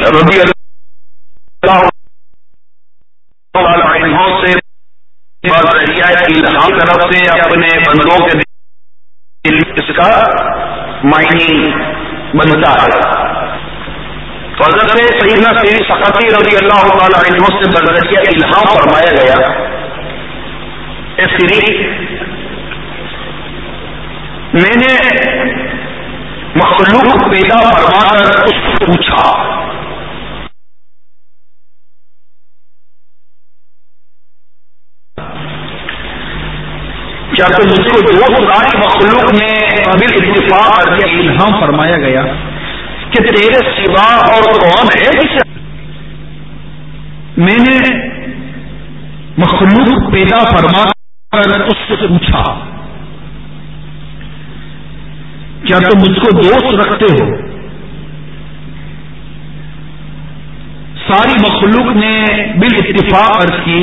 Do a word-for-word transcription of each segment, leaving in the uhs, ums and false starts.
رضی اللہ عنہ سے بذریعہ الہام طرف سے اپنے بندوں کے دل اس کا معنی بنتا ہے. حضرت سیدنا سیدی سقطی رضی اللہ تعالی عنہ سے بذریعہ الہام فرمایا گیا اے سیدی میں نے مخلوق پیدا فرما کر اس سے پوچھا کیا تو مجھ کو جو ساری مخلوق نے قابل اتفاق کر دیا الہام فرمایا گیا کہ تیرے سوا اور کون ہے جسے میں نے مخلوق پیدا فرما کر اس سے پوچھا کیا تم مجھ کو دوست رکھتے ہو؟ ساری مخلوق نے بالاتفاق عرض کی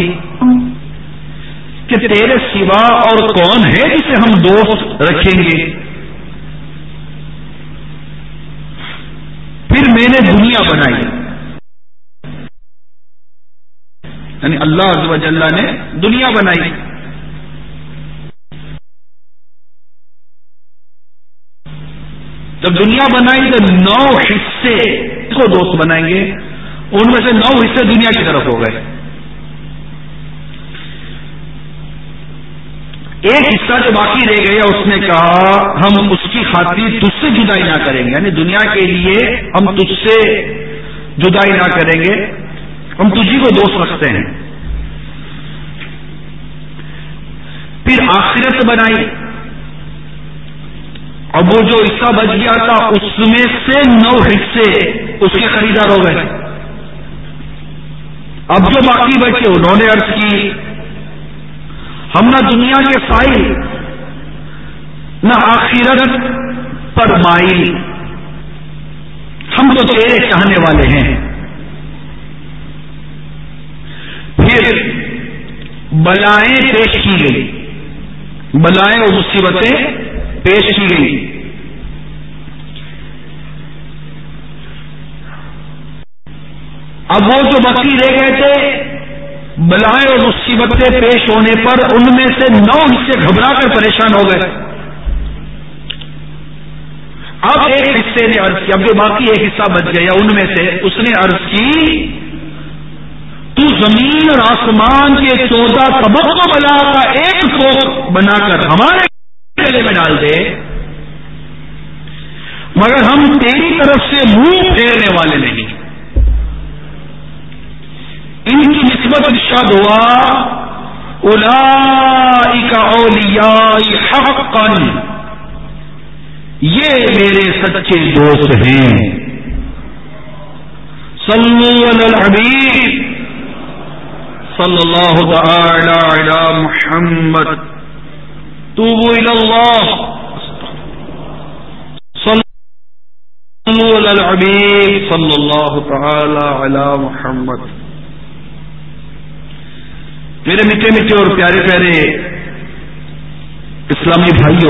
کہ تیرے سوا اور کون ہے جسے ہم دوست رکھیں گے. پھر میں نے دنیا بنائی، یعنی اللہ عز و جل نے دنیا بنائی. جب دنیا بنائی تو نو حصے کو دوست بنائیں گے، ان میں سے نو حصے دنیا کی طرف ہو گئے. ایک حصہ جو باقی رہ گیا اس نے کہا ہم اس کی خاطر تجھ سے جدائی نہ کریں گے، یعنی دنیا کے لیے ہم تجھ سے جدائی نہ کریں گے، ہم تجھی کو دوست رکھتے ہیں. پھر آخرت بنائی، اب وہ جو حصہ بچ گیا تھا اس میں سے نو حصے اس کے خریدار ہو گئے. اب جو باقی بچے انہوں نے عرض کی ہم نہ دنیا کے فائل نہ آخرت پر مائل، ہم تو تیرے چاہنے والے ہیں. پھر بلائیں پیش کی گئی، بلائیں اور مصیبتیں پیش کی گئی. اب وہ جو باقی رہ گئے تھے بلائیں اور مصیبتیں پیش ہونے پر ان میں سے نو حصے گھبرا کر پریشان ہو گئے. اب ایک حصے نے عرض کی، اب جو باقی ایک حصہ بچ گیا ان میں سے اس نے عرض کی تو زمین اور آسمان کے چودہ طبق کو بلا کا ایک کوک بنا کر ہمارے گلے میں ڈال دے، مگر ہم تیری طرف سے منہ پھیرنے والے نہیں. ان کی نسبت ارشاد ہوا اولئک اولیاء حقا، یہ میرے سچے دوست ہیں. صلو علی الحبیب صلی اللہ تعالی علی محمد. توبوا الی اللہ، صلو علی الحبیب صلی اللہ تعالی علی محمد. میرے میٹھے میٹھے اور پیارے پیارے اسلامی بھائیوں،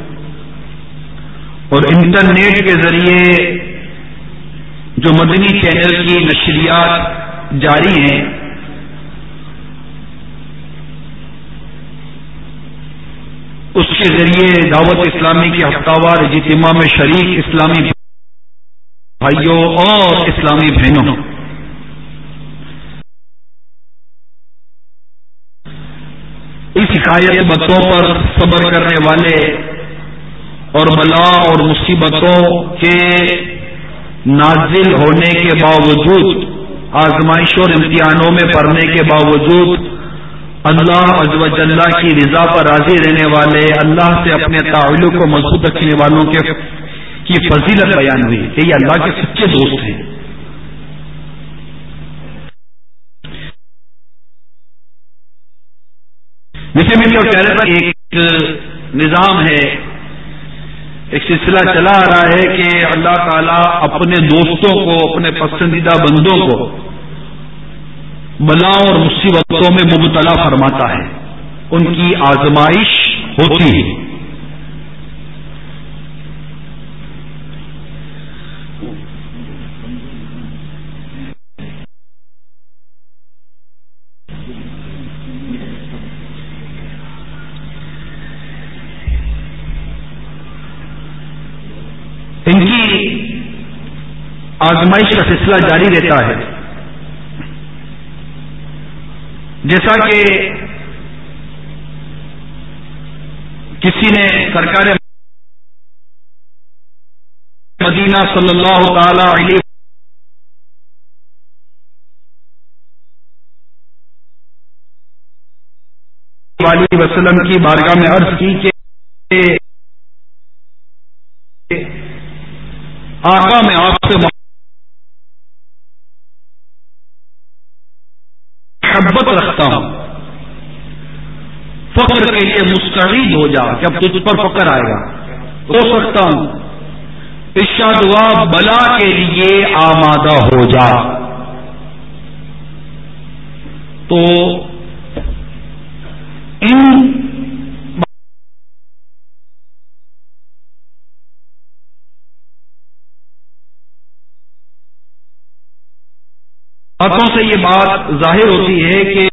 اور انٹرنیٹ کے ذریعے جو مدنی چینل کی نشریات جاری ہیں، اس کے ذریعے دعوت اسلامی کے ہفتہ وار اجتماع میں شریک اسلامی بھائیوں اور اسلامی بہنوں، اس حکایت باتوں پر صبر کرنے والے اور بلا اور مصیبتوں کے نازل ہونے کے باوجود، آزمائشوں اور امتحانوں میں پڑنے کے باوجود اللہ عز و جل کی رضا پر راضی رہنے والے، اللہ سے اپنے تعلق کو مضبوط رکھنے والوں کے کی فضیلت بیان ہوئی کہ یہ اللہ کے سچے دوست ہیں. میٹھے میٹھے اور پیارے پر ایک نظام ہے، ایک سلسلہ چلا آ رہا ہے کہ اللہ تعالیٰ اپنے دوستوں کو، اپنے پسندیدہ بندوں کو بلاؤں اور مصیبتوں میں مبتلا فرماتا ہے، ان کی آزمائش ہوتی ہے. ان کی آزمائش کا سلسلہ جاری رہتا ہے. جیسا کہ کسی نے سرکار مدینہ صلی اللہ تعالی علیہ وسلم کی بارگاہ میں عرض کی کہ آقا میں آپ سے محبت رکھتا ہوں، فخر کے لیے مستعد ہو جا کہ اب تجھ پر فخر آئے گا. ہو سکتا ہوں. ارشاد ہوا بلا کے لیے آمادہ ہو جا. تو ان باتوں سے یہ بات ظاہر ہوتی ہے کہ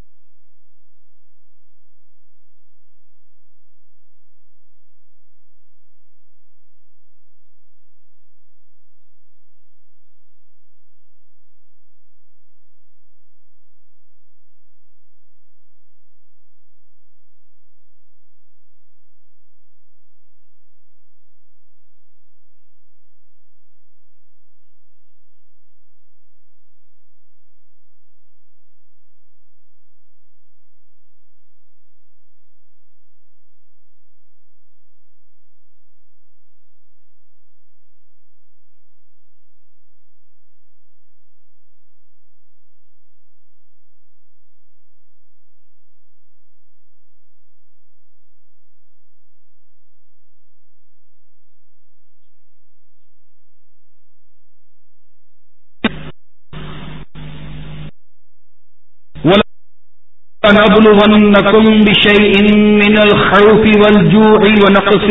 وَلَنَبْلُوَنَّكُمْ بِشَيْءٍ مِّنَ الْخَوْفِ وَالْجُوعِ وَنَقْصٍ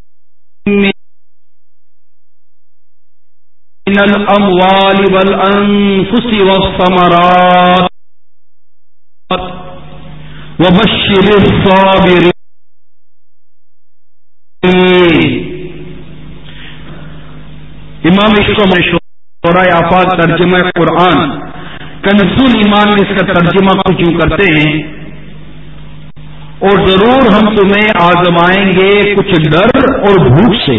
مِّنَ الْأَمْوَالِ وَالْأَنفُسِ وَالثَّمَرَاتِ وَبَشِّرِ الصَّابِرِينَ. امام شعراء آفاق ترجمہ قرآن کنز الایمان میں اس کا ترجمہ کچھ یوں کرتے ہیں، اور ضرور ہم تمہیں آزمائیں گے کچھ ڈر اور بھوک سے،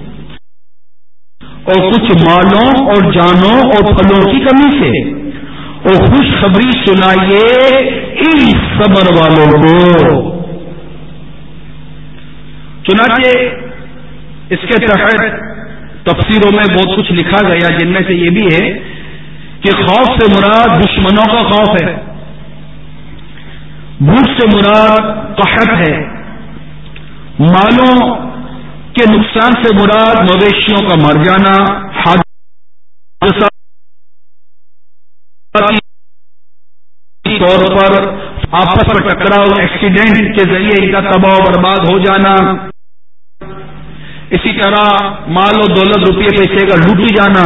اور کچھ مالوں اور جانوں اور پھلوں کی کمی سے، اور خوشخبری سنائیے ان صبر والوں کو. چنانچہ اس کے تحت تفسیروں میں بہت کچھ لکھا گیا، جن میں سے یہ بھی ہے کہ خوف سے مراد دشمنوں کا خوف ہے، بھوک سے مراد قحط ہے، مالوں کے نقصان سے مراد مویشیوں کا مر جانا، حادثاتی طور پر آپس میں ٹکراؤ، ایکسیڈنٹ کے ذریعے ان کا تباہ و برباد ہو جانا، اسی طرح مال و دولت روپیے پیسے کا لوٹی جانا،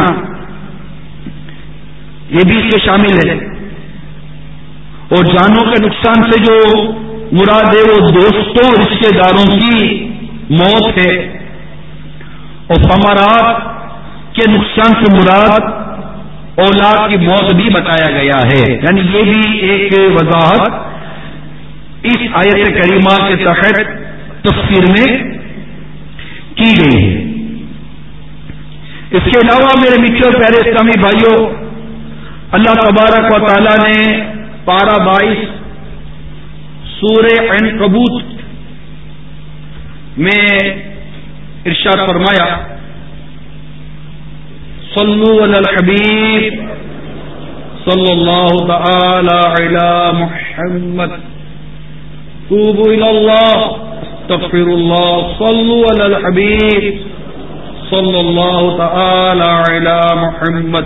یہ بھی اس کے شامل ہے. اور جانوں کے نقصان سے جو مراد ہے وہ دوستوں رشتے داروں کی موت ہے، اور ثمرات کے نقصان سے مراد اولاد کی موت بھی بتایا گیا ہے. یعنی یہ بھی ایک وضاحت اس آیت کریمہ کے تحت تفسیر میں کی گئی ہے. اس کے علاوہ میرے میٹھے اور پیارے اسلامی بھائیوں، اللہ تبارک و تعالی نے پارہ بائیس سورہ عنکبوت میں ارشاد فرمایا صلو علی الحبیب صلی اللہ تعالی علی محمد توبوا الی اللہ استغفر اللہ صلو علی الحبیب صلی اللہ تعالی علی محمد.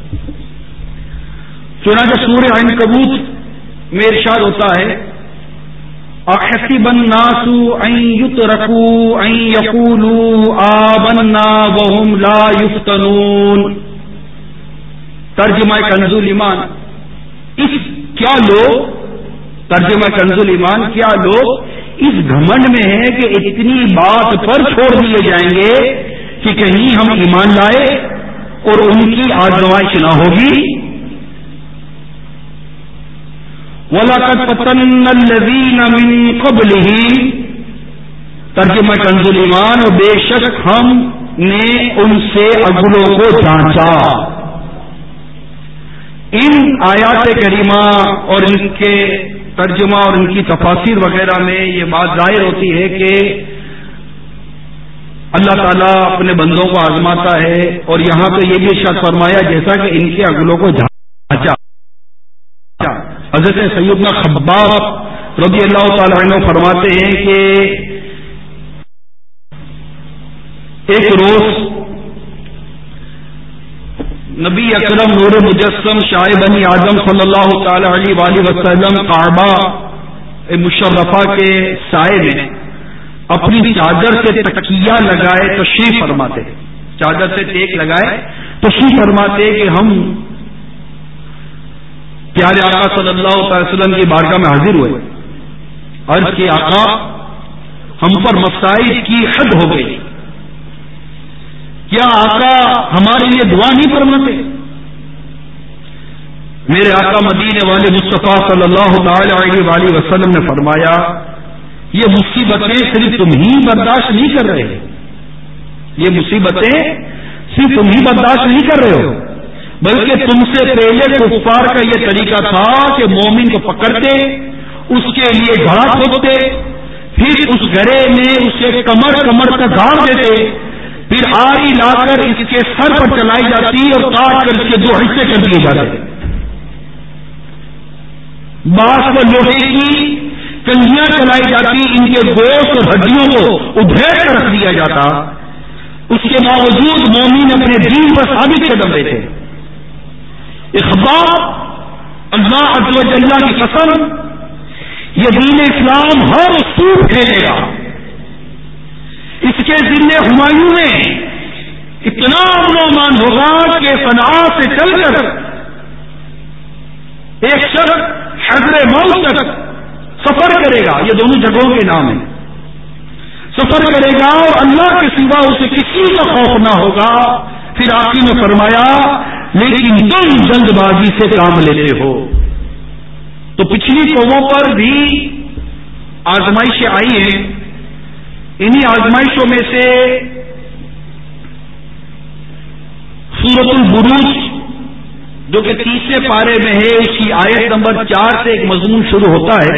چنانچہ سورہ عنکبوت میں ارشاد ہوتا ہے احسب الناس ان یترکوا ان یقولوا آمنا وهم لا یفتنون. ترجمہ کنز الایمان، اس کیا لوگ ترجمہ کنز الایمان کیا لوگ اس گھمنڈ میں ہیں کہ اتنی بات پر چھوڑ دیے جائیں گے کہ کہیں ہم ایمان لائے اور ان کی آزمائش نہ ہوگی. وَلَقَدْ فَتَنَّا الَّذِينَ مِن قَبْلِهِمْ ترجمہ کنز ایمان، اور بے شک ہم نے ان سے اگلوں کو جانچا. ان آیات کریمہ اور ان کے ترجمہ اور ان کی تفاسیر وغیرہ میں یہ بات ظاہر ہوتی ہے کہ اللہ تعالیٰ اپنے بندوں کو آزماتا ہے، اور یہاں پہ یہ بھی ارشاد فرمایا جیسا کہ ان کے اگلوں کو جانچا. حضرت سیدنا خباب رضی اللہ تعالی عنہ فرماتے ہیں کہ ایک روز نبی اکرم نور مجسم شاہ بنی آدم صلی اللہ تعالی علیہ وآلہ وسلم کعبہ مشرفہ کے سائے میں اپنی چادر سے تکیہ لگائے تشریف فرماتے، چادر سے ٹیک لگائے تشریف فرماتے کہ ہم پیارے آقا صلی اللہ تعالی وسلم کی بارگاہ میں حاضر ہوئے. عرض کی آقا ہم پر مسائل کی حد ہو گئی، کیا آقا ہمارے لیے دعا نہیں فرماتے؟ میرے آقا مدینے والے مصطفیٰ صلی اللہ تعالی علیہ وآلہ وسلم نے فرمایا یہ مصیبتیں صرف تم ہی برداشت نہیں کر رہے، یہ مصیبتیں صرف تم ہی برداشت نہیں کر رہے ہو، بلکہ تم سے پہلے کفار کا یہ طریقہ تھا کہ مومن کو پکڑتے، اس کے لیے گھڑا کھودتے، پھر اس گھڑے میں اسے کمر کمر تک گاڑ دیتے، پھر آری لا کر اس کے سر پر چلائی جاتی اور کاٹ کر اس کے دو حصے کر دیے جاتے. بانس پر لوہے کی کنگیاں چلائی جاتی، ان کے گوشت اور ہڈیوں کو ادھیڑ کر رکھ دیا جاتا. اس کے باوجود مومن اپنے دین پر ثابت قدم رہتے. اخبار اللہ عز و جل کی قسم یہ دین اسلام ہر سو پھیلے گا. اس کے ذریعے ہمایوں میں اتنا امن و امان ہوگا کہ صنعاء سے چل کر ایک شخص حضر موت تک سفر کرے گا، یہ دونوں جگہوں کے نام ہیں، سفر کرے گا اور اللہ کے سوا اسے کسی کا خوف نہ ہوگا. پھر آخر میں فرمایا لیکن تم جلد بازی سے کام لیتے ہو. تو پچھلی قوموں پر بھی آزمائشیں آئی ہیں. انہی آزمائشوں میں سے سورۃ البروج جو کہ تیسرے پارے میں ہے، اس کی آیت نمبر چار سے ایک مضمون شروع ہوتا ہے،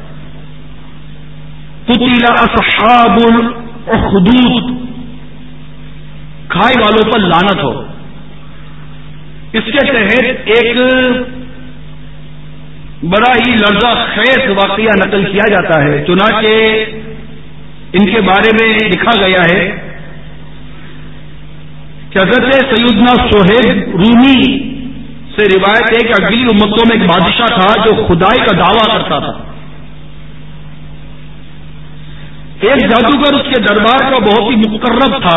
قتل اصحاب الاخدود، کھائی والوں پر لعنت ہو. اس کے تحت ایک بڑا ہی لرزہ خیز واقعہ نقل کیا جاتا ہے. چنانچہ ان کے بارے میں لکھا گیا ہے کہ حضرت سیدنا صہیب رومی سے روایت ہے کہ اگلی امتوں میں ایک بادشاہ تھا جو خدائی کا دعویٰ کرتا تھا. ایک جادوگر اس کے دربار کا بہت ہی مقرب تھا.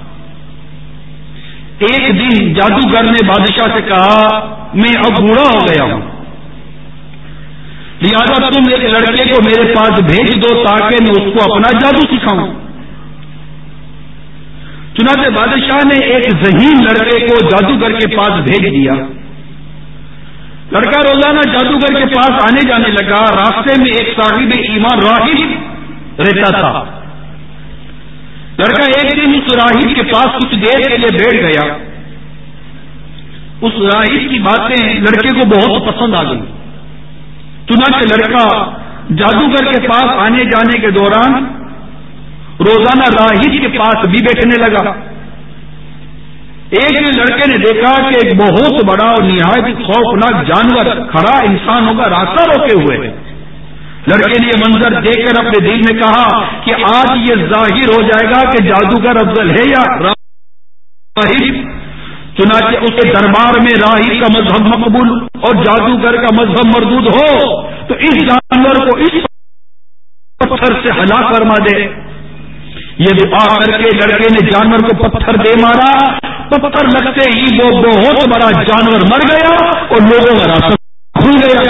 ایک دن جادوگر نے بادشاہ سے کہا میں اب بوڑھا ہو گیا ہوں، لہذا تم ایک لڑکے کو میرے پاس بھیج دو تاکہ میں اس کو اپنا جادو سکھاؤں. چنانچہ بادشاہ نے ایک ذہین لڑکے کو جادوگر کے پاس بھیج دیا. لڑکا روزانہ جادوگر کے پاس آنے جانے لگا. راستے میں ایک صاحب ایمان راہب رہتا تھا. لڑکا ایک دن اس راہب کے پاس کچھ دیر کے لیے بیٹھ گیا. اس راہب کی باتیں لڑکے کو بہت پسند آ گئی. چنانچہ لڑکا جادوگر کے پاس آنے جانے کے دوران روزانہ راہب کے پاس بھی بیٹھنے لگا. ایک دن لڑکے نے دیکھا کہ ایک بہت بڑا اور نہایت خوفناک جانور کھڑا انسانوں کا راستہ روکے ہوئے ہے. لڑکے نے یہ منظر دیکھ کر اپنے دل میں کہا کہ آج یہ ظاہر ہو جائے گا کہ جادوگر افضل ہے یا راہب. چنانچہ اس کے دربار میں راہب کا مذہب مقبول اور جادوگر کا مذہب مردود ہو تو اس جانور کو اس پتھر سے ہلاک فرما دے. یہ دعا کر کے لڑکے نے جانور کو پتھر دے مارا. پتھر لگتے ہی وہ بہت بڑا جانور مر گیا اور لوگوں کا راستہ کھل گیا.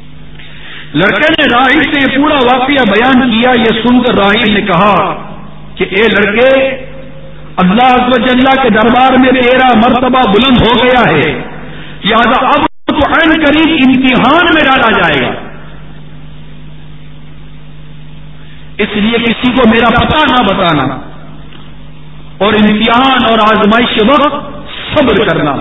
لڑکے نے راہب سے یہ پورا واقعہ بیان کیا. یہ سن کر راہب نے کہا کہ اے لڑکے، اللہ عز و جل کے دربار میں تیرا مرتبہ بلند ہو گیا ہے، لہذا اب تو عین قریب امتحان میں ڈالا جائے گا، اس لیے کسی کو میرا پتہ نہ بتانا، اور امتحان اور آزمائش کے وقت صبر کرنا۔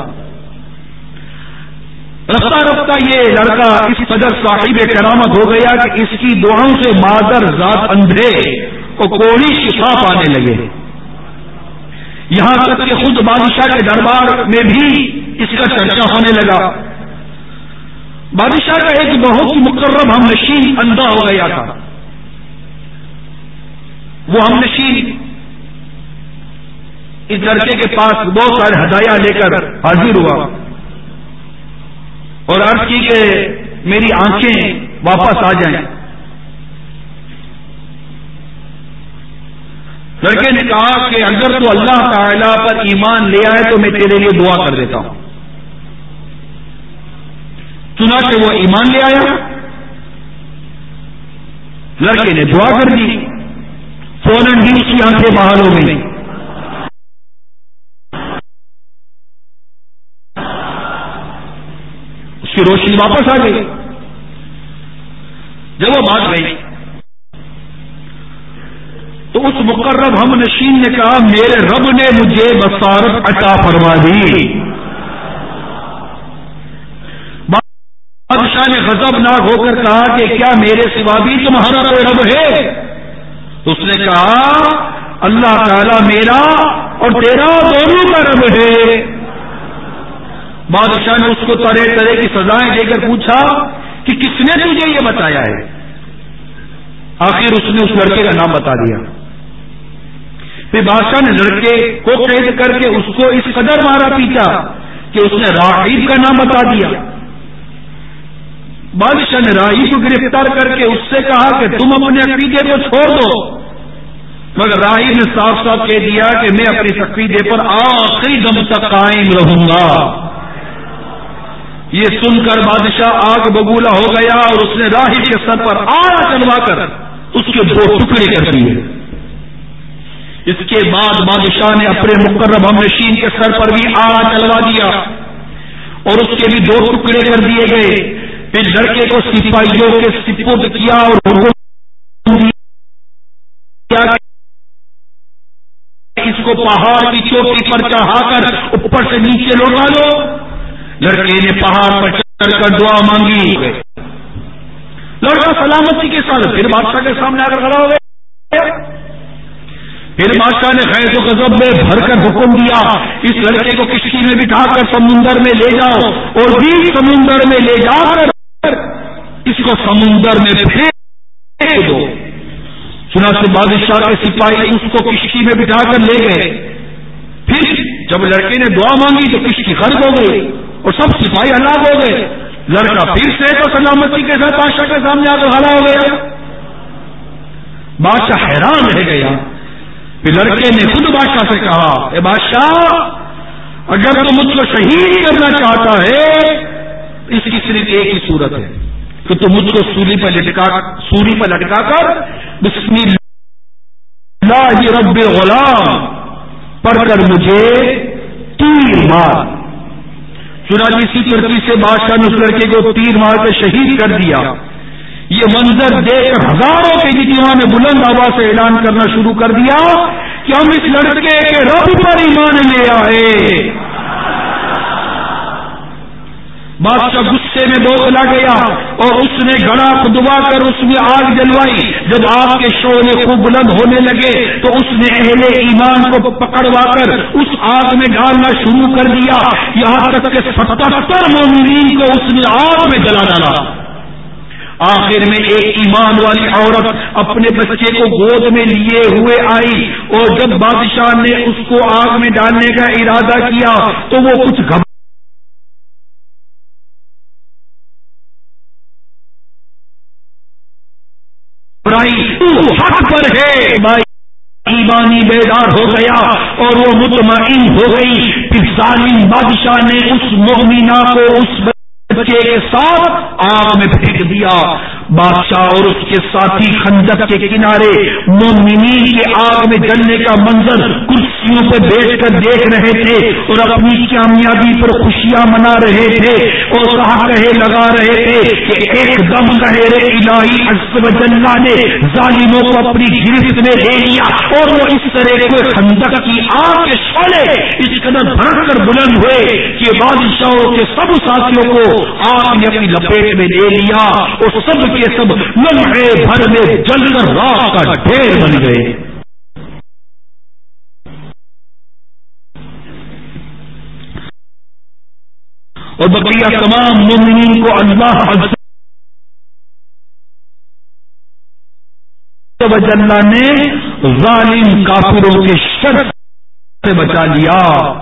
رفتہ رفتہ یہ لڑکا اس قدر صاحب کرامت ہو گیا کہ اس کی دعاؤں سے مادر ذات اندھے کو کوڑی شفا پانے لگے، یہاں تک کہ خود بادشاہ کے دربار میں بھی اس کا چرچا ہونے لگا۔ بادشاہ کا ایک بہت ہی مقرب ہم نشین اندھا ہو گیا تھا، وہ ہم نشین اس لڑکے کے پاس بہت سارے ہدایہ لے کر حاضر ہوا اور عرض کی کہ میری آنکھیں واپس آ جائیں۔ لڑکے نے کہا کہ اگر تو اللہ تعالی پر ایمان لے آئے تو میں تیرے لیے دعا کر دیتا ہوں۔ چنانچہ وہ ایمان لے آیا، لڑکے نے دعا کر دی، فوراً ہی اس کی آنکھیں بحال ہو گئی۔ اس کی روشنی واپس آ گئی۔ جب وہ بات گئی تو اس مقرب ہم نشین نے کہا میرے رب نے مجھے بصارت عطا فرما دی۔ بادشاہ نے غضبناک ہو کر کہا کہ کیا میرے سوا بھی تمہارا کوئی رب ہے؟ اس نے کہا اللہ تعالی میرا اور تیرا دونوں کا رب ہے۔ بادشاہ نے اس کو طرح طرح کی سزائیں دے کر پوچھا کہ کس نے تجھے یہ بتایا ہے؟ آخر اس نے اس لڑکے کا نام بتا دیا۔ پھر بادشاہ نے لڑکے کو قید کر کے اس کو اس قدر مارا پیٹا کہ اس نے راہب کا نام بتا دیا۔ بادشاہ نے راہب کو گرفتار کر کے اس سے کہا کہ تم اپنے عقیدے کو چھوڑ دو، مگر راہب نے صاف صاف کہہ دیا کہ میں اپنے عقیدے پر آخری دم تک قائم رہوں گا۔ یہ سن کر بادشاہ آگ ببولا ہو گیا اور اس نے راہب کے سر پر آڑا چلوا کر اس کے دو ٹکڑے کر دیے۔ اس کے بعد بادشاہ نے اپنے مقرب ہم نشین کے سر پر بھی آڑا چلوا دیا اور اس کے بھی دو ٹکڑے کر دیے گئے۔ پھر لڑکے کو سپاہیوں کے سپرد کیا اور حکم دیا اس کو پہاڑ کی چوٹی پر چڑھا کر اوپر سے نیچے لوٹا دو۔ لڑکے نے پہاڑ پر چڑھ کر دعا مانگی، لڑکا سلامتی کے ساتھ پھر بادشاہ کے سامنے آ کر کھڑا ہو گیا۔ پھر بادشاہ نے خیز و غضب میں بھر کر حکم دیا اس لڑکے کو کشتی میں بٹھا کر سمندر میں لے جاؤ اور بھی سمندر میں لے جا کر اس کو سمندر میں پھینک دو۔ چنانچہ بادشاہ کے سپاہی اس کو کشتی میں بٹھا کر لے گئے۔ پھر جب لڑکے نے دعا مانگی تو کشتی غرق ہو گئی اور سب سپاہی ہلاک ہو گئے۔ لڑکا پھر سے تو سلامتی کے ساتھ بادشاہ کے سامنے آ کر کھڑا ہو گیا۔ بادشاہ حیران رہ گیا۔ پھر لڑکے نے خود بادشاہ سے کہا اے بادشاہ، اگر تو مجھ کو شہید کرنا چاہتا ہے اس کی صرف ایک ہی صورت ہے کہ تو مجھ کو سولی پر لٹکا سولی پر لٹکا کر بسم اللہ رب الغلام پڑھ کر مجھے تیر مار۔ چنانچہ اسی ترتیب سے بادشاہ نے اس لڑکے کو تیر مار کے شہید کر دیا۔ یہ منظر دیکھ کر ہزاروں کے اجتماع نے بلند آواز سے اعلان کرنا شروع کر دیا کہ ہم اس لڑکے کے رب پر ایمان لے آئے۔ بادشاہ غصے میں بوکھلا گیا اور اس نے گڑا کھدوا کر اس میں آگ جلوائی۔ جب آگ کے شعلے خوب بلند ہونے لگے تو اس نے اہل ایمان کو پکڑوا کر اس آگ میں ڈالنا شروع کر دیا، یہاں تک کہ ستہتر مومنین کو اس نے آگ میں جلا ڈالا۔ آخر میں ایک ایمان والی عورت اپنے بچے کو گود میں لیے ہوئے آئی اور جب بادشاہ نے اس کو آگ میں ڈالنے کا ارادہ کیا تو وہ کچھ گھبرا حق پر ہے بھائی، ایمانی بیدار ہو گیا اور وہ مطمئن ہو گئی۔ پھر ظالم بادشاہ نے اس مومنہ کو اس بچے کے ساتھ آگ میں پھینک دیا۔ بادشاہ اور اس کے ساتھی خندق کے کنارے مومنین کے آگ میں جلنے کا منظر کرسیوں پہ بیٹھ کر دیکھ رہے تھے اور اپنی کامیابی پر خوشیاں منا رہے تھے اور کہا کہے لگا رہے تھے کہ ایک دم قہر الہی عز و جل نے ظالموں کو اپنی گرفت میں لے لیا اور وہ اس طرح کے خندق کی آگ کے شعلے اس قدر بھڑک کر بلند ہوئے کہ بادشاہوں کے سب ساتھیوں کو آگ نے اپنی لپیٹ میں لے لیا اور سب کے سب لمحے بھر میں جل کر راک کا ڈھیر بن گئے. اور بقیہ تمام مومنین کو اللہ عز و جل نے ظالم کافروں کے شر سے بچا لیا.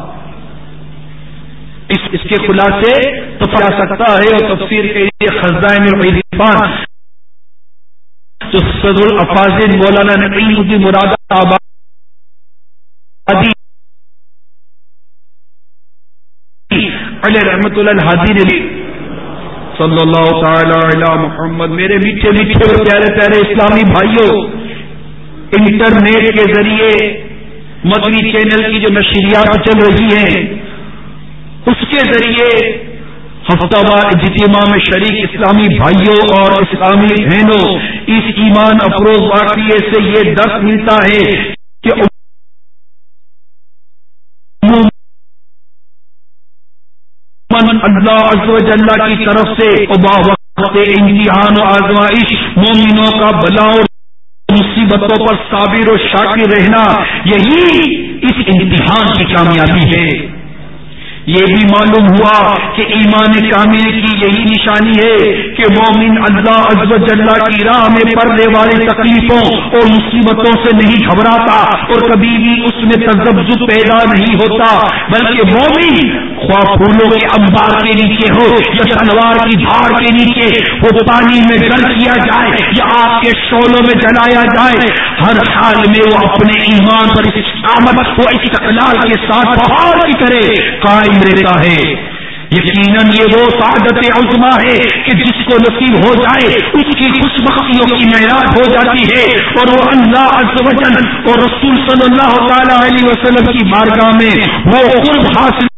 اس اس کے خلاصے تو پڑھ سکتا ہے اور تفسیر کے لیے خزائن العرفان جو صدر الافاضل مولانا نعیم الدین مراد آبادی علیہ رحمۃ اللہ الحادی نے صلی اللہ تعالی علی محمد. میرے میٹھے میٹھے اور پیارے پیارے اسلامی بھائیوں، انٹرنیٹ کے ذریعے مدنی چینل کی جو نشریات چل رہی ہیں اس کے ذریعے ہفتہ وار اجتماع میں شریک اسلامی بھائیوں اور اسلامی بہنوں اس ایمان افروز واقعے سے یہ درس ملتا ہے کہ اللہ عز و جل کی طرف سے وقت امتحان و آزمائش مومنوں کا بلا اور مصیبتوں پر صابر و شاکر رہنا یہی اس امتحان کی کامیابی ہے. یہ بھی معلوم ہوا کہ ایمان کامل کی یہی نشانی ہے کہ مومن اللہ عز و جل کی راہ میں پڑنے والی تکلیفوں اور مصیبتوں سے نہیں گھبراتا اور کبھی بھی اس میں تذبذب پیدا نہیں ہوتا، بلکہ مومن خواہ پھولوں کے انبار کے نیچے ہو یا تلوار کی دھاڑ کے نیچے، وہ پانی میں گل کیا جائے یا آگ کے شعلوں میں جلایا جائے، ہر حال میں وہ اپنے ایمان پر استقامت کو استقلال کے ساتھ پہاڑ کی طرح قائم رہتا ہے. یقیناً یہ وہ سعادت عظمی ہے کہ جس کو نصیب ہو جائے اس کی خوش بختیوں کی معراج ہو جاتی ہے اور وہ اللہ عز و جل اور رسول صلی اللہ تعالی علیہ وسلم کی بارگاہ میں وہ قرب حاصل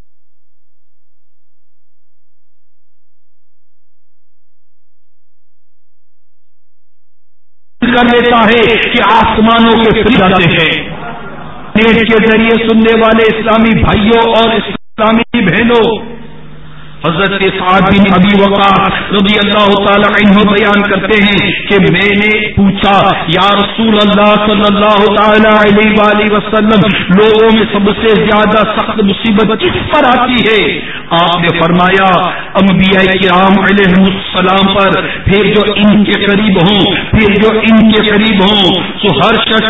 کر لیتا ہے کہ آسمانوں کے فرشتے جاتے ہیں. نیٹ کے ذریعے سننے والے اسلامی بھائیوں اور اسلامی بہنوں، حضرت سعد بن ابی وقاص رضی اللہ تعالی عنہ بیان کرتے ہیں کہ میں نے پوچھا یا رسول اللہ صلی اللہ تعالی علیہ وآلہ وسلم، لوگوں میں سب سے زیادہ سخت مصیبت کس پر آتی ہے؟ آپ نے فرمایا انبیاء کرام علیہ السلام پر، پھر جو ان کے قریب ہوں، پھر جو ان کے قریب ہوں. تو ہر شخص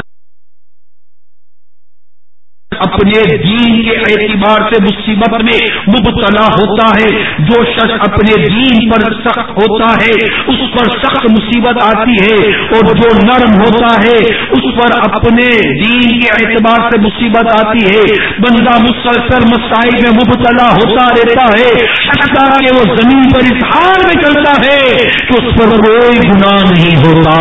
اپنے دین کے اعتبار سے مصیبت میں مبتلا ہوتا ہے. جو شخص اپنے دین پر سخت ہوتا ہے اس پر سخت مصیبت آتی ہے، اور جو نرم ہوتا ہے اس پر اپنے دین کے اعتبار سے مصیبت آتی ہے. بندہ مسلسل مسائل میں مبتلا ہوتا رہتا ہے حتیٰ کہ وہ زمین پر اس حال میں چلتا ہے کہ اس پر کوئی گناہ نہیں ہوتا.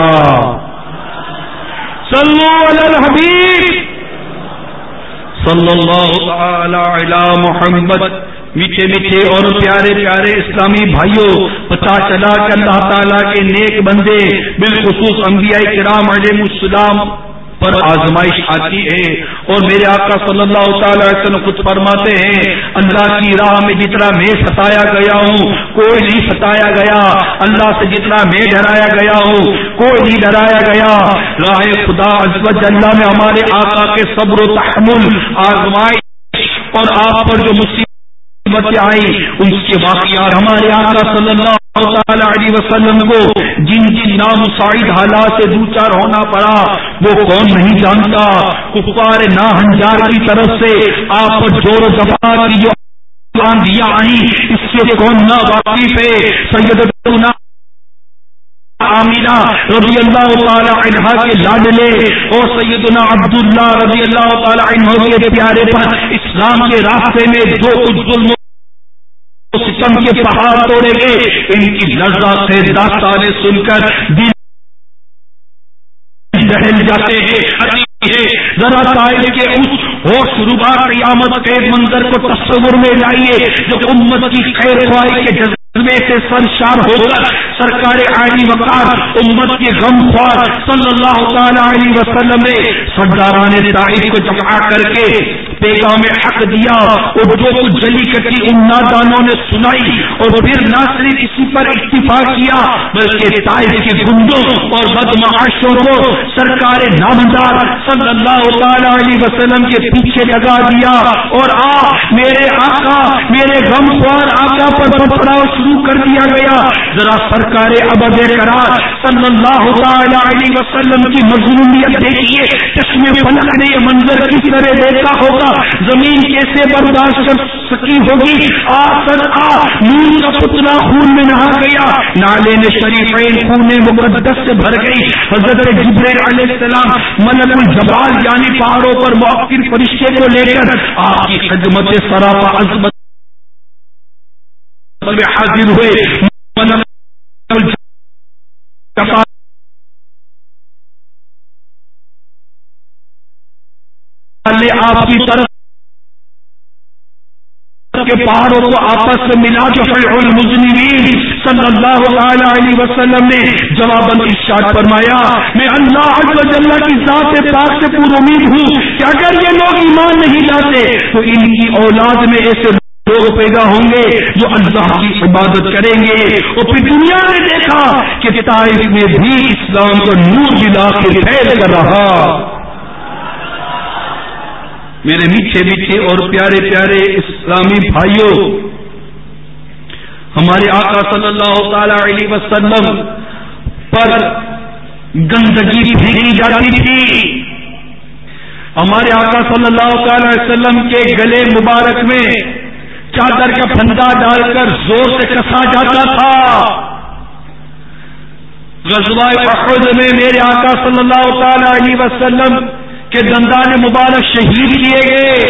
صلو علی الحبیب صلی اللہ تعالی علی محمد. میٹھے میٹھے اور پیارے پیارے اسلامی بھائیوں، پتہ چلا کہ اللہ تعالیٰ کے نیک بندے بالخصوص انبیاء کرام علیہ السلام پر آزمائش آتی ہے، اور میرے آقا صلی اللہ تعالی علیہ وسلم خود فرماتے ہیں اللہ کی راہ میں جتنا میں ستایا گیا ہوں کوئی نہیں ستایا گیا، اللہ سے جتنا میں ڈرایا گیا ہوں کوئی نہیں ڈرایا گیا. راہ خدا عز و جل میں ہمارے آقا کے صبر و تحمل، آزمائش اور آپ پر جو مصیبتیں آئی ان کے واقعات ہمارے آقا صلی اللہ تعالی علیہ وسلم کو جن جن نامساعد حالات سے دوچار ہونا پڑا وہ کون نہیں جانتا. کفار ناہنجار کی طرف سے آپ پر جور و جفا کی جو آندیاں آئیں اس سے کون نہ واقف ہے. سیدنا آمینہ رضی اللہ تعالی عنہا کے لاڈلے اور سیدنا عبداللہ رضی اللہ تعالی عنہ کے پیارے پر اسلام کے راستے میں جو کچھ ظلم ستم کے پہاڑ توڑے گئے. ان کی لذت سے داستانیں سن کر دل دہل جاتے ہیں. ذرا طائف کے اس ہوش ربا قیامت کے منظر کو تصور میں لائیے جب امت کی خیر خواہی کے جذبے سے سرشار ہو کر سرکار عالی وقار امت کے غم خوار صلی اللہ تعالی علیہ وسلم نے سرداران طائف کو جمع کر کے پیغام حق دیا اور جو کچھ جلی کٹی ان نادانوں نے سنائی اور پھر نہ صرف اسی پر اکتفا کیا بلکہ طائف کے گنڈوں اور بدمعاشوں کو سرکار نامدار صلی اللہ تعالی علیہ وسلم کے پیچھے لگا دیا اور آ میرے آقا میرے غمخوار آقا پر پڑاؤ شروع کر دیا گیا. ذرا سرکار ابد قرار صلی اللہ تعالی علیہ وسلم کی مظلومیت دیکھیے. چشمے فلک نے یہ منظر کس طرح دیکھا ہوگا, زمین کیسے برداشت کر سکی ہوگی. آ سر آ نور کا پتلا خون میں نہا گیا, نالے نے شریفین خون مقدس سے بھر گئی. حضرت جبرائیل علیہ السلام ملک الجبال یعنی پہاڑوں پر موکل فرشتے کو لے کر آپ کی خدمت سراپا عظمت میں حاضر ہوئے. ملک الجبال آپ کی طرف کے پہاڑوں کو آپس میں ملا کے فیح المذنبین صلی اللہ علیہ وسلم نے جواباً ارشاد فرمایا میں اللہ عز و جل کی ذات پاک سے پور امید ہوں کہ اگر یہ لوگ ایمان نہیں لاتے تو ان کی اولاد میں ایسے لوگ پیدا ہوں گے جو اللہ کی عبادت کریں گے. اور پھر دنیا نے دیکھا کہ طائف میں بھی اسلام کا نور ملا کے پھیل کر رہا. میرے میٹھے میٹھے اور پیارے پیارے اسلامی بھائیوں, ہمارے آقا صلی اللہ تعالی علیہ وسلم پر گندگی پھینکی جاتی تھی. ہمارے آقا صلی اللہ تعالی علیہ وسلم کے گلے مبارک میں چادر کا پھندا ڈال کر زور سے کسا جاتا تھا. غزوہ احد میں میرے آقا صلی اللہ تعالی علیہ وسلم کہ دندان مبارک شہید کیے گئے.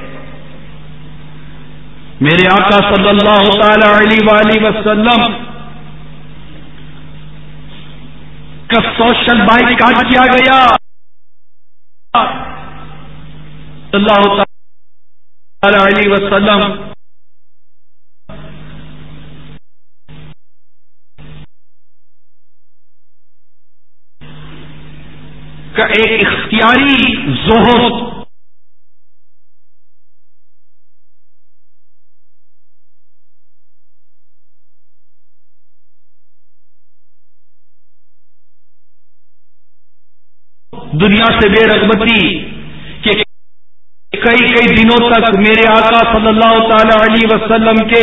میرے آقا صلی اللہ تعالی علیہ وآلہ وسلم کا سوشل بائیکاٹ کیا گیا. اللہ تعالی علیہ وسلم کا ایک اختیاری زہد دنیا سے بے رغبتی کہ کئی کئی دنوں تک میرے آقا صلی اللہ تعالی علیہ وسلم کے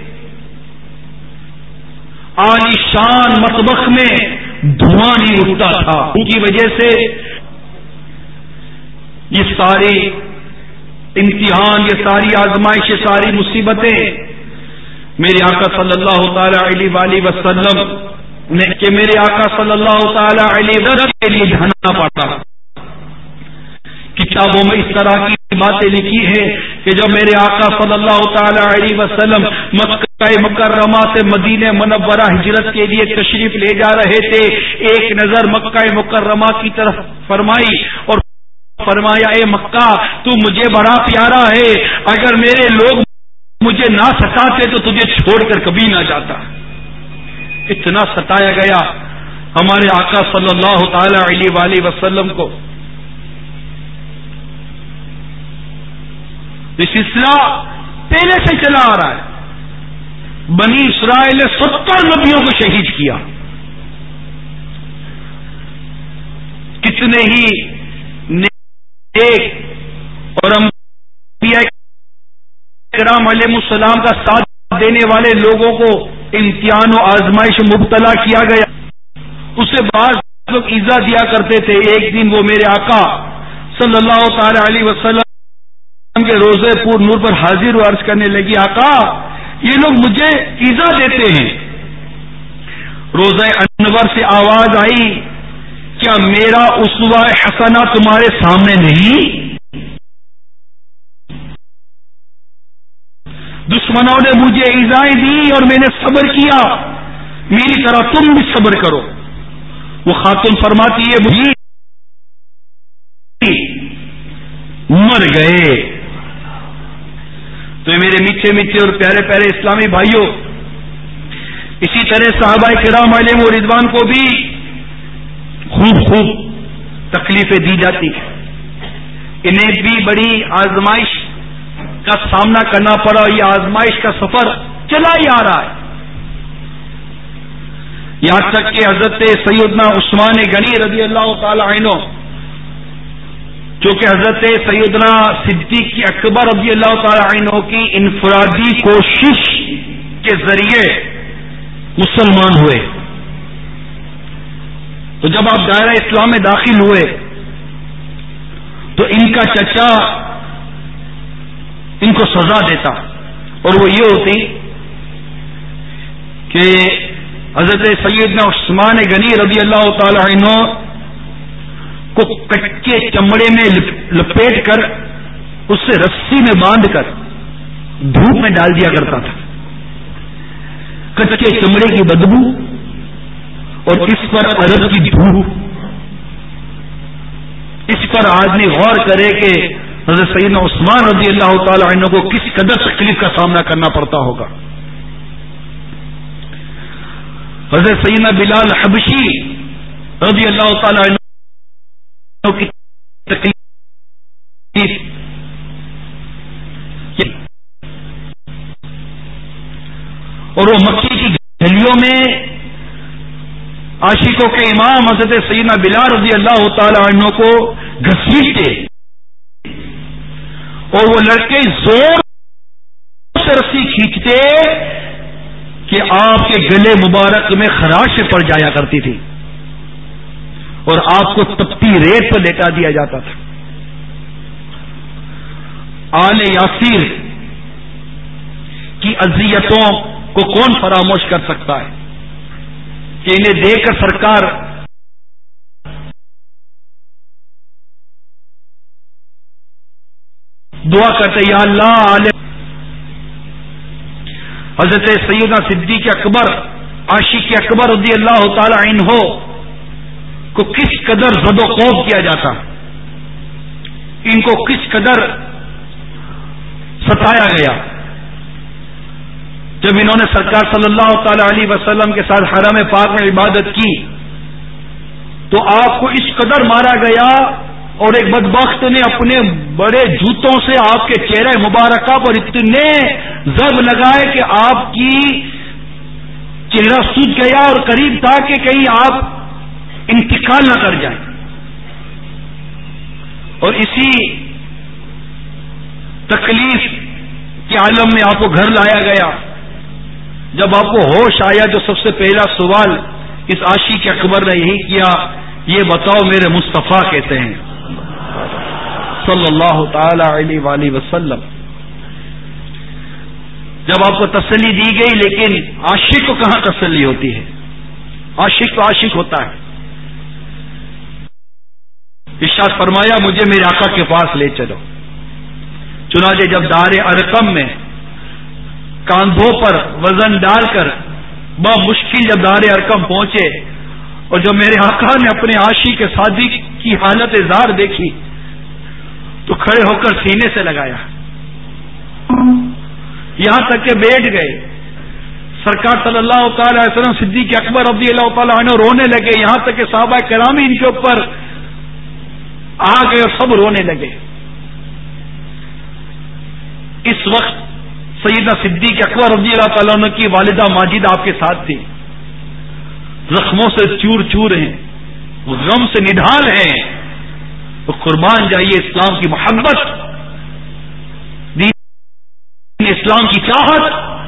عالی شان مطبخ میں دھواں نہیں اٹھتا تھا. ان کی وجہ سے یہ ساری امتحان یہ ساری آزمائش یہ ساری مصیبتیں میرے آقا صلی اللہ تعالی علیہ وآلہ وسلم نے کہ میرے آقا صلی اللہ تعالی علیہ وسلم کے لیے ڈھانا پڑا. کتابوں میں اس طرح کی باتیں لکھی ہیں کہ جب میرے آقا صلی اللہ تعالی علیہ وسلم مکہ مکرمہ سے مدینہ منورہ ہجرت کے لیے تشریف لے جا رہے تھے, ایک نظر مکہ مکرمہ کی طرف فرمائی اور فرمایا اے مکہ تو مجھے بڑا پیارا ہے, اگر میرے لوگ مجھے نہ ستاتے تو تجھے چھوڑ کر کبھی نہ جاتا. اتنا ستایا گیا ہمارے آقا صلی اللہ تعالی علیہ وآلہ وسلم کو. یہ سلسلہ پہلے سے چلا آ رہا ہے. بنی اسرائیل نے ستر نبیوں کو شہید کیا. کتنے ہی نیک اور انبیاء کرام علیہ السلام کا ساتھ دینے والے لوگوں کو امتحان و آزمائش مبتلا کیا گیا. اسے بعض لوگ ایزا دیا کرتے تھے. ایک دن وہ میرے آقا صلی اللہ تعالی علیہ وسلم کے روزے پور نور پر حاضر و عرض کرنے لگی آقا یہ لوگ مجھے ایزا دیتے ہیں. روزہ انور سے آواز آئی کیا میرا اسوہ حسنہ تمہارے سامنے نہیں؟ دشمنوں نے مجھے ایذائیں دی اور میں نے صبر کیا، میری طرح تم بھی صبر کرو۔ وہ خاتون فرماتی ہے مجھے مر گئے۔ تو میرے میٹھے میٹھے اور پیارے پیارے اسلامی بھائیوں، اسی طرح صحابہ کرام علیہم رضوان کو بھی خوب خوب تکلیفیں دی جاتی ہیں، انہیں بھی بڑی آزمائش کا سامنا کرنا پڑا، یہ آزمائش کا سفر چلا ہی آ رہا ہے، یہاں تک کہ حضرت سیدنا عثمان غنی رضی اللہ تعالی عنہ، جو کہ حضرت سیدنا صدیق اکبر رضی اللہ تعالی عنہ کی انفرادی کوشش کے ذریعے مسلمان ہوئے، تو جب آپ دائرہ اسلام میں داخل ہوئے تو ان کا چچا ان کو سزا دیتا، اور وہ یہ ہوتی کہ حضرت سیدنا عثمان غنی رضی اللہ تعالی عنہ کو کچے چمڑے میں لپیٹ کر اس سے رسی میں باندھ کر دھوپ میں ڈال دیا کرتا تھا، کچے چمڑے کی بدبو اور اس پر عرب کی دھوپ، اس پر آدمی غور کرے کہ حضرت سیدنا عثمان رضی اللہ تعالی عنہ کو کس قدر تکلیف کا سامنا کرنا پڑتا ہوگا۔ حضرت سیدنا بلال حبشی رضی اللہ تعالی عنہ کی تکلیف، اور وہ مکی کی گلیوں میں عاشقوں کے امام حضرت سیدنا بلال رضی اللہ تعالی عنہ کو گھسیٹتے، اور وہ لڑکے زور سے رسی کھینچتے کہ آپ کے گلے مبارک میں خراشیں پڑ جایا کرتی تھی، اور آپ کو تپتی ریت پر لیٹا دیا جاتا تھا۔ آل یاسیر کی اذیتوں کو کون فراموش کر سکتا ہے کہ انہیں دیکھ کر سرکار دعا کرتے یا اللہ عالم حضرت سیدنا صدیق اکبر عاشق اکبر رضی اللہ تعالی عنہ کو کس قدر زد و خوف کیا جاتا، ان کو کس قدر ستایا گیا۔ جب انہوں نے سرکار صلی اللہ تعالی علیہ وسلم کے ساتھ حرم پاک میں عبادت کی تو آپ کو اس قدر مارا گیا، اور ایک بدبخت نے اپنے بڑے جوتوں سے آپ کے چہرے مبارکہ پر اتنے ضرب لگائے کہ آپ کی چہرہ سوج گیا، اور قریب تھا کہ کہیں آپ انتقال نہ کر جائیں۔ اور اسی تکلیف کے عالم میں آپ کو گھر لایا گیا۔ جب آپ کو ہوش آیا تو سب سے پہلا سوال اس عاشق اکبر نے یہی کیا، یہ بتاؤ میرے مصطفیٰ کہتے ہیں صلی اللہ تعالی علیہ وآلہ وسلم۔ جب آپ کو تسلی دی گئی، لیکن عاشق کو کہاں تسلی ہوتی ہے؟ عاشق تو عاشق ہوتا ہے۔ ارشاد فرمایا مجھے میرے آقا کے پاس لے چلو۔ چنانچہ جب دار ارقم میں کاندھوں پر وزن ڈال کر بمشکل جب دار ارقم پہنچے، اور جب میرے آقا نے اپنے عاشق صادق کی حالت زار دیکھی تو کھڑے ہو کر سینے سے لگایا، یہاں تک کہ بیٹھ گئے۔ سرکار صلی اللہ تعالی علیہ وسلم صدیق اکبر رضی اللہ تعالی عنہ رونے لگے، یہاں تک کہ صحابہ کرام ان کے اوپر آ گئے اور سب رونے لگے۔ اس وقت سیدنا صدیق اکبر رضی اللہ تعالیٰ عنہ کی والدہ ماجدہ آپ کے ساتھ تھی، زخموں سے چور چور ہیں، غم سے نڈھال ہیں، تو قربان جائیے اسلام کی محبت، دین اسلام کی چاہت،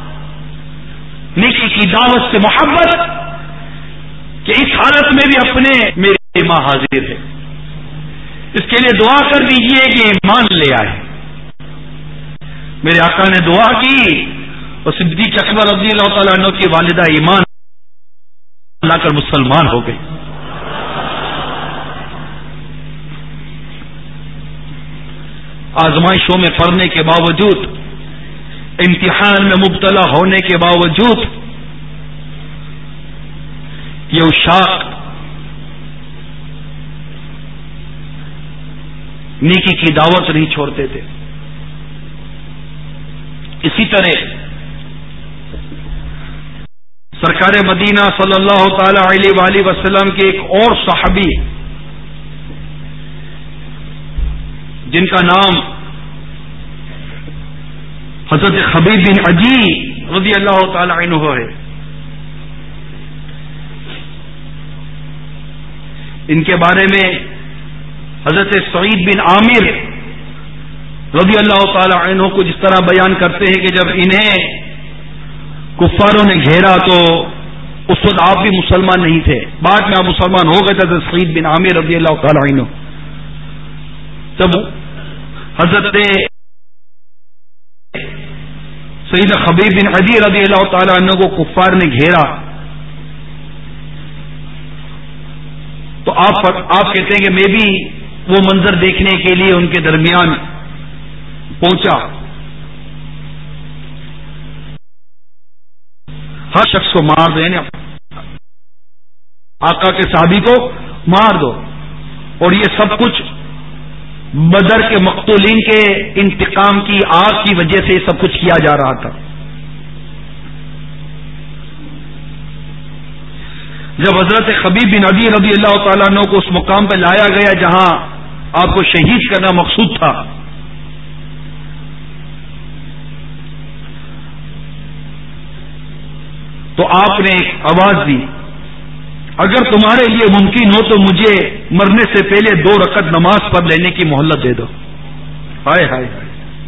نیکی کی دعوت سے محبت، کہ اس حالت میں بھی اپنے میری ماں حاضر ہے، اس کے لیے دعا کر دیجئے کہ ایمان لے آئے۔ میرے آقا نے دعا کی اور صدیق اکبر رضی اللہ تعالیٰ عنہ کی والدہ ایمان لا کر مسلمان ہو گئی۔ آزمائشوں میں پڑنے کے باوجود امتحان میں مبتلا ہونے کے باوجود یہ عشاق نیکی کی دعوت نہیں چھوڑتے تھے. اسی طرح سرکار مدینہ صلی اللہ تعالی علیہ وآلہ وسلم کے ایک اور صحابی جن کا نام حضرت خبیب بن عدی رضی اللہ تعالی عنہ ہے، ان کے بارے میں حضرت سعید بن عامر رضی اللہ تعالی عنہ کو جس طرح بیان کرتے ہیں کہ جب انہیں کفاروں نے گھیرا تو اس وقت آپ بھی مسلمان نہیں تھے، بعد میں آپ مسلمان ہو گئے تھے. سعید بن عامر رضی اللہ تعالی عنہ جب حضرت سیدنا خبیب بن عدی رضی اللہ تعالی عنہ کو کفار نے گھیرا تو آپ آپ کہتے ہیں کہ میں بھی وہ منظر دیکھنے کے لیے ان کے درمیان پہنچا. ہر شخص کو مار دو، یعنی آقا کے صحابی کو مار دو، اور یہ سب کچھ بدر کے مقتولین کے انتقام کی آگ کی وجہ سے یہ سب کچھ کیا جا رہا تھا. جب حضرت خبیب بن عدی رضی اللہ تعالیٰ عنہ کو اس مقام پہ لایا گیا جہاں آپ کو شہید کرنا مقصود تھا، تو آپ نے ایک آواز دی، اگر تمہارے لیے ممکن ہو تو مجھے مرنے سے پہلے دو رکعت نماز پڑھ لینے کی مہلت دے دو. ہائے ہائے ہائے.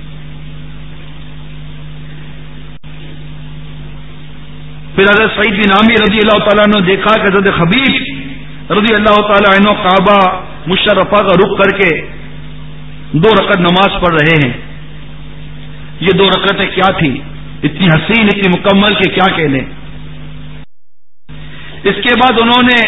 پھر حضرت سعید بن عامر رضی اللہ تعالیٰ نے دیکھا کہ حضرت خبیب رضی اللہ تعالیٰ عنہ کعبہ مشرفہ کا رخ کر کے دو رکعت نماز پڑھ رہے ہیں. یہ دو رکعتیں کیا تھی، اتنی حسین اتنی مکمل کہ کیا کہنے. اس کے بعد انہوں نے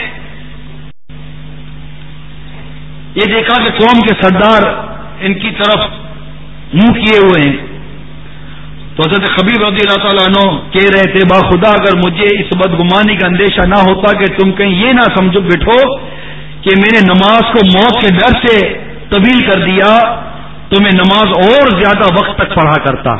یہ دیکھا کہ قوم کے سردار ان کی طرف منہ کیے ہوئے ہیں، تو حضرت خبیب رضی اللہ تعالیٰ عنہ کہہ رہے تھے با خدا اگر مجھے اس بدگمانی کا اندیشہ نہ ہوتا کہ تم کہیں یہ نہ سمجھو بیٹھو کہ میں نے نماز کو موت کے ڈر سے طویل کر دیا تو میں نماز اور زیادہ وقت تک پڑھا کرتا.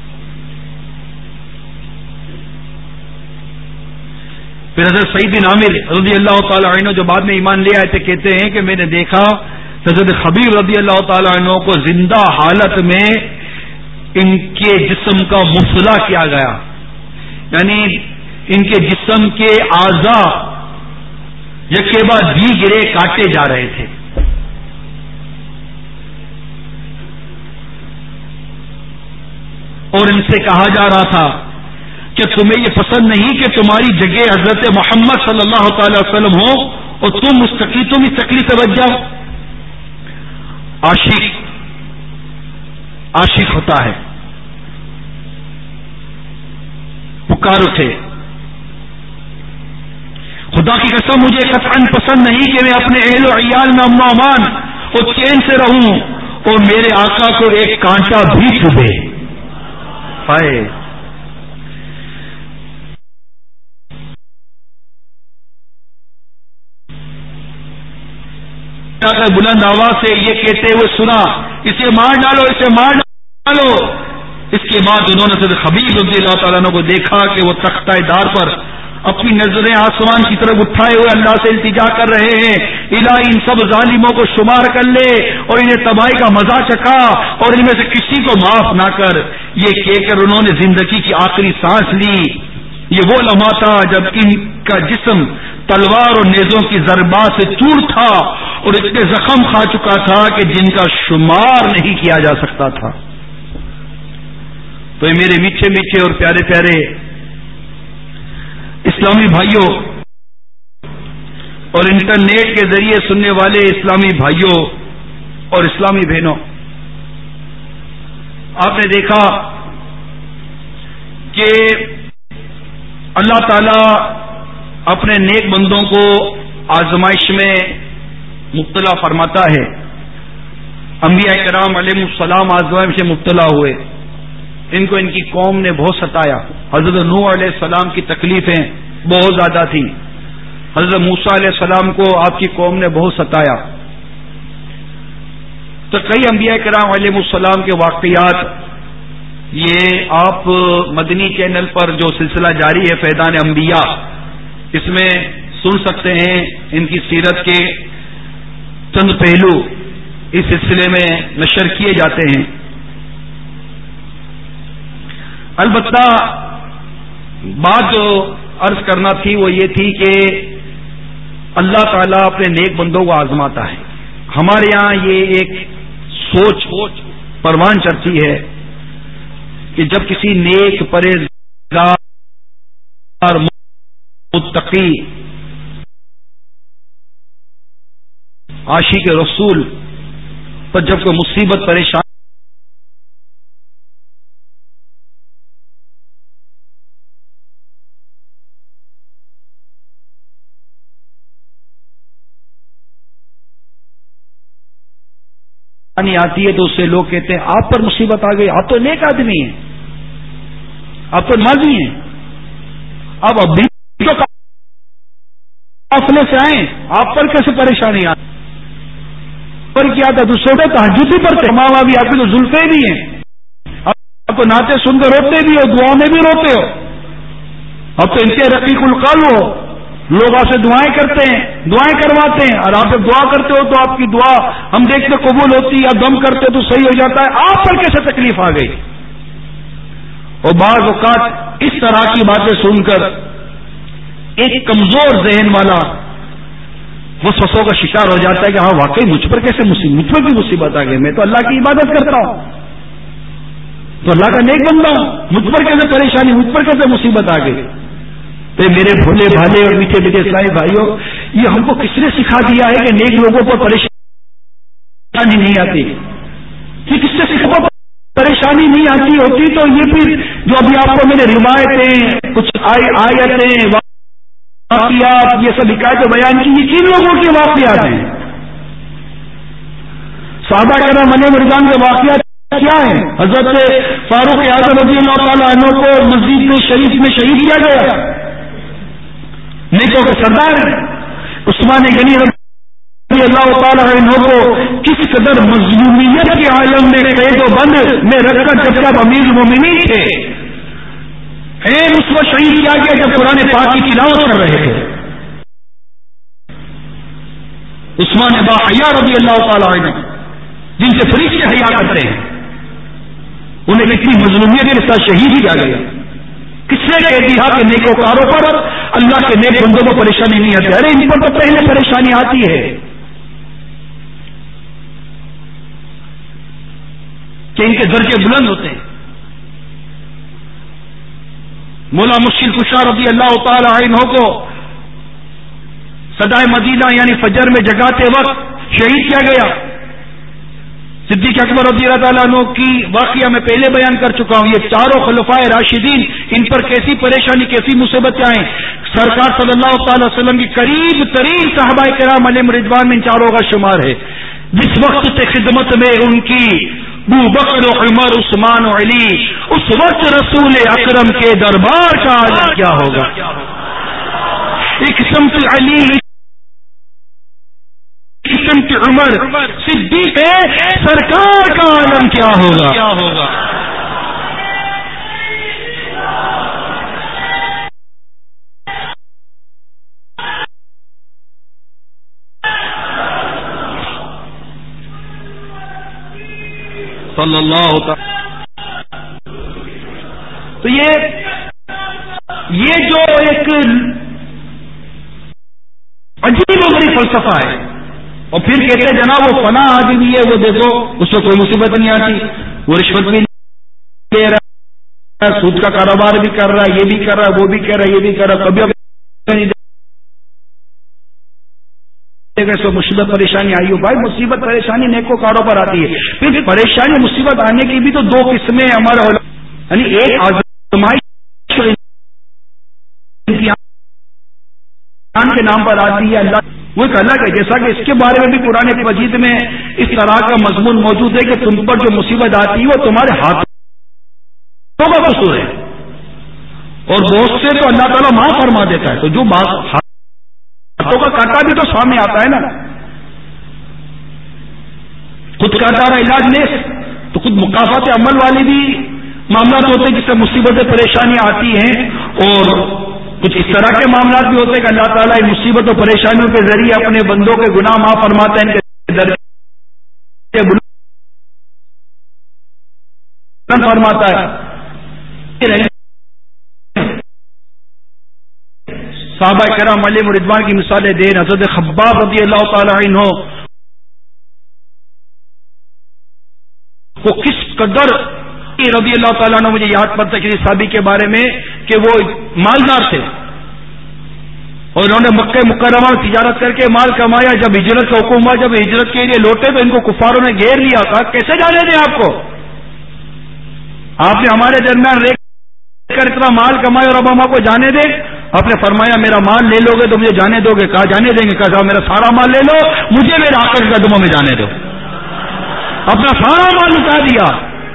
پھر حضرت سعید بن عامر رضی اللہ تعالی عنہ جو بعد میں ایمان لے آئے تھے کہتے ہیں کہ میں نے دیکھا حضرت خبیب رضی اللہ تعالی عنہ کو زندہ حالت میں ان کے جسم کا مفصلہ کیا گیا، یعنی ان کے جسم کے اعضاء یکے بعد دیگرے کاٹے جا رہے تھے. اور ان سے کہا جا رہا تھا کہ تمہیں یہ پسند نہیں کہ تمہاری جگہ حضرت محمد صلی اللہ تعالی وسلم ہو اور تم مستقی تم اس تکلیف سے بچ جاؤ. عاشق عاشق ہوتا ہے، پکار اٹھے خدا کی قسم مجھے قطعاً پسند نہیں کہ میں اپنے اہل و عیال میں امن و امان اور چین سے رہوں اور میرے آقا کو ایک کانٹا بھی چبھے. ہائے بلند آواز سے یہ کہتے ہوئے سنا اسے مار ڈالو اسے مار ڈالو. اس کے بعد انہوں نے حضرت خبیب رضی اللہ تعالیٰ عنہ کو دیکھا کہ وہ تختہ دار پر اپنی نظریں آسمان کی طرف اٹھائے ہوئے اللہ سے التجا کر رہے ہیں، الہی ان سب ظالموں کو شمار کر لے اور انہیں تباہی کا مزہ چکھا اور ان میں سے کسی کو معاف نہ کر. یہ کہہ کر انہوں نے زندگی کی آخری سانس لی. یہ وہ لمحہ تھا جب ان کا جسم تلوار اور نیزوں کی ضربات سے چور تھا اور اتنے زخم کھا چکا تھا کہ جن کا شمار نہیں کیا جا سکتا تھا. تو یہ میرے میٹھے میٹھے اور پیارے پیارے اسلامی بھائیوں اور انٹرنیٹ کے ذریعے سننے والے اسلامی بھائیوں اور اسلامی بہنوں، آپ نے دیکھا کہ اللہ تعالی اپنے نیک بندوں کو آزمائش میں مبتلا فرماتا ہے. انبیاء کرام علیہ السلام آزمائش میں مبتلا ہوئے ان کو ان کی قوم نے بہت ستایا. حضرت نوح علیہ السلام کی تکلیفیں بہت زیادہ تھیں. حضرت موسیٰ علیہ السلام کو آپ کی قوم نے بہت ستایا. تو کئی انبیاء کرام علیہ السلام کے واقعات یہ آپ مدنی چینل پر جو سلسلہ جاری ہے فیضان انبیاء، اس میں سن سکتے ہیں. ان کی سیرت کے چند پہلو اس سلسلے میں نشر کیے جاتے ہیں. البتہ بات جو عرض کرنا تھی وہ یہ تھی کہ اللہ تعالیٰ اپنے نیک بندوں کو آزماتا ہے. ہمارے یہاں یہ ایک سوچ پروان چڑھتی ہے کہ جب کسی نیک پرہیزگار متقی عاشق رسول پر جب کوئی مصیبت پریشان آتی ہے تو اس سے لوگ کہتے ہیں آپ پر مصیبت آ گئی، آپ تو نیک آدمی ہیں، آپ تو ماضی ہیں، آپ ابھی تو قافلے سے آئیں، آپ پر کیسے پریشانی آ پر کیا تھا تو سوٹے تہجدی پر تھے، ماں بھی آپ کی تو زلفیں بھی ہیں، آپ تو نعتیں سن کر روتے بھی ہو، دعاؤں میں بھی روتے ہو، اب تو ان کے رقیق القلب ہو، لوگ آپ سے دعائیں کرتے ہیں، دعائیں کرواتے ہیں، اور آپ جب دعا کرتے ہو تو آپ کی دعا ہم دیکھتے قبول ہوتی ہے، دم کرتے تو صحیح ہو جاتا ہے. آپ پر کیسے تکلیف آ گئی؟ اور بعض اوقات اس طرح کی باتیں سن کر ایک کمزور ذہن والا وہ وسوسوں کا شکار ہو جاتا ہے کہ ہاں واقعی مجھ پر کیسے مصیبت مجھ پر بھی مصیبت آ گئی، میں تو اللہ کی عبادت کرتا ہوں، تو اللہ کا نیک بندہ ہوں، مجھ پر کیسے پریشانی، مجھ پر کیسے مصیبت آ گئی؟ تو میرے بھولے بھالے اور میٹھے میٹھے اسلامی بھائیوں، یہ ہم کو کس نے سکھا دیا ہے کہ نیک لوگوں پر پریشانی نہیں آتی؟ یہ کس سے سکھا پریشانی نہیں آتی ہوتی تو یہ پھر جو ابھی آپ کو میں نے روایتیں کچھ آیتیں واقعات یہ سب حکایتیں بیان کی، یہ کن لوگوں کے واقعات ہیں؟ صحابہ کرام علیہ رضوان کے واقعات کیا ہے؟ حضرت فاروق اعظم رضی اللہ تعالیٰ عنہ کو مسجد میں شریف میں شہید کیا گیا، نیکوں کے سردار عثمان غنی رضی اللہ تعالیٰ عنہ کو کس قدر مظلومیت کے عالم میں قید و بند میں رکھ کر جب جب امیر المومنین تھے، اس وقت شہید کیا گیا جب قرآن پاک کی تلاوت کر رہے تھے. عثمان با حیا رضی اللہ تعالیٰ عنہ جن سے فرشتے حیا کرتے ہیں، انہیں کتنی مظلومیت کے ساتھ شہید کیا گیا. کس نے کہہ دیا کہ نیکوکاروں پر اللہ کے نیک بندوں کو پریشانی نہیں آتی؟ ارے ان پر تو پہلے پریشانی آتی ہے کہ ان کے درجے بلند ہوتے ہیں. مولا مشکل کشا رضی اللہ تعالی عنہ کو صدائے مدینہ یعنی فجر میں جگاتے وقت شہید کیا گیا. صدیق اکبر رضی اللہ تعالیٰ عنہ کی واقعہ میں پہلے بیان کر چکا ہوں. یہ چاروں خلفائے راشدین ان پر کیسی پریشانی کیسی مصیبتیں آئیں. سرکار صلی اللہ تعالی وسلم کی قریب ترین صحابہ کرام علیہم رضوان میں ان چاروں کا شمار ہے. جس وقت سے خدمت میں ان کی ابو بکر عمر عثمان و علی، اس وقت رسول اکرم کے دربار کا عالم کیا ہوگا؟ ایک سمت علی سمت عمر صدیق ہے، سرکار کا عالم کیا ہوگا؟ صلی اللہ تعالی. تو یہ یہ جو ایک عجیب و غریب فلسفہ ہے، اور پھر کہتے ہیں جناب وہ فنا آدمی ہے، وہ دیکھو اس کو کوئی مصیبت نہیں آتی، وہ رشوت بھی لے رہا ہے، سود کا کاروبار بھی کر رہا ہے، یہ بھی کر رہا ہے، وہ بھی کر رہا ہے، یہ بھی کر رہا ہے، کبھی کو مصیبت پریشانی آئی ہو. بھائی مصیبت پریشانی نیکو کاروبار آتی ہے. پھر پریشانی مصیبت آنے کی بھی تو دو قسمیں ہمارے یعنی ایک آزمائش کے نام پر آتی ہے، اللہ وہ ایک الگ ہے. جیسا کہ اس کے بارے میں بھی قرآن مجید میں اس طرح کا مضمون موجود ہے کہ تم پر جو مصیبت آتی ہے وہ تمہارے ہاتھ کا قصور ہے، اور بہت سے تو اللہ تعالیٰ معاف فرما دیتا ہے. تو جو بات ہاتھوں کا کاٹا بھی تو سامنے آتا ہے نا، خود کاٹا رہا علاج نہیں، تو خود مکافات عمل والی بھی معاملات ہوتے ہیں جس سے مصیبتیں پریشانیاں آتی ہیں، اور کچھ اس طرح کے معاملات بھی ہوتے ہیں کہ اللہ تعالیٰ ان مصیبتوں پریشانیوں کے ذریعے اپنے بندوں کے گناہ معاف فرماتے ہیں، ان کے درجے بلند فرماتا ہے. صحابہ کرام علیہم رضوان کی مثالیں دیں. حضرت خباب رضی اللہ تعالی عنہ کو کس قدر رضی اللہ تعالیٰ عنہ، مجھے یاد پڑتا ہے کسی صحابی کے بارے میں کہ وہ مالدار تھے اور انہوں نے مکہ مکرمہ میں تجارت کر کے مال کمایا. جب ہجرت کا حکم ہوا، جب ہجرت کے لیے لوٹے تو ان کو کفاروں نے گھیر لیا. کہا کیسے جانے دیں آپ کو، آپ نے ہمارے درمیان رہ کر اتنا مال کمایا اور اب ہم آپ کو جانے دیں؟ آپ نے فرمایا میرا مال لے لو گے تو مجھے جانے دو گے؟ کہا جانے دیں گے. کہا میرا سارا مال لے لو، مجھے میرے آقا کے قدموں میں جانے دو. اپنا سارا مال لٹا دیا،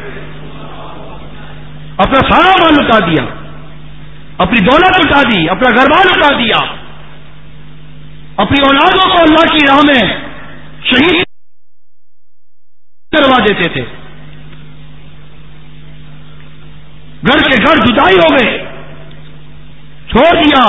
اپنا سارا مال لٹا دیا، اپنی دولت لٹا دی، اپنا گھر بار لٹا دیا، اپنی اولادوں کو اللہ کی راہ میں شہید کروا دیتے تھے. گھر کے گھر جدائی ہو گئے، چھوڑ دیا،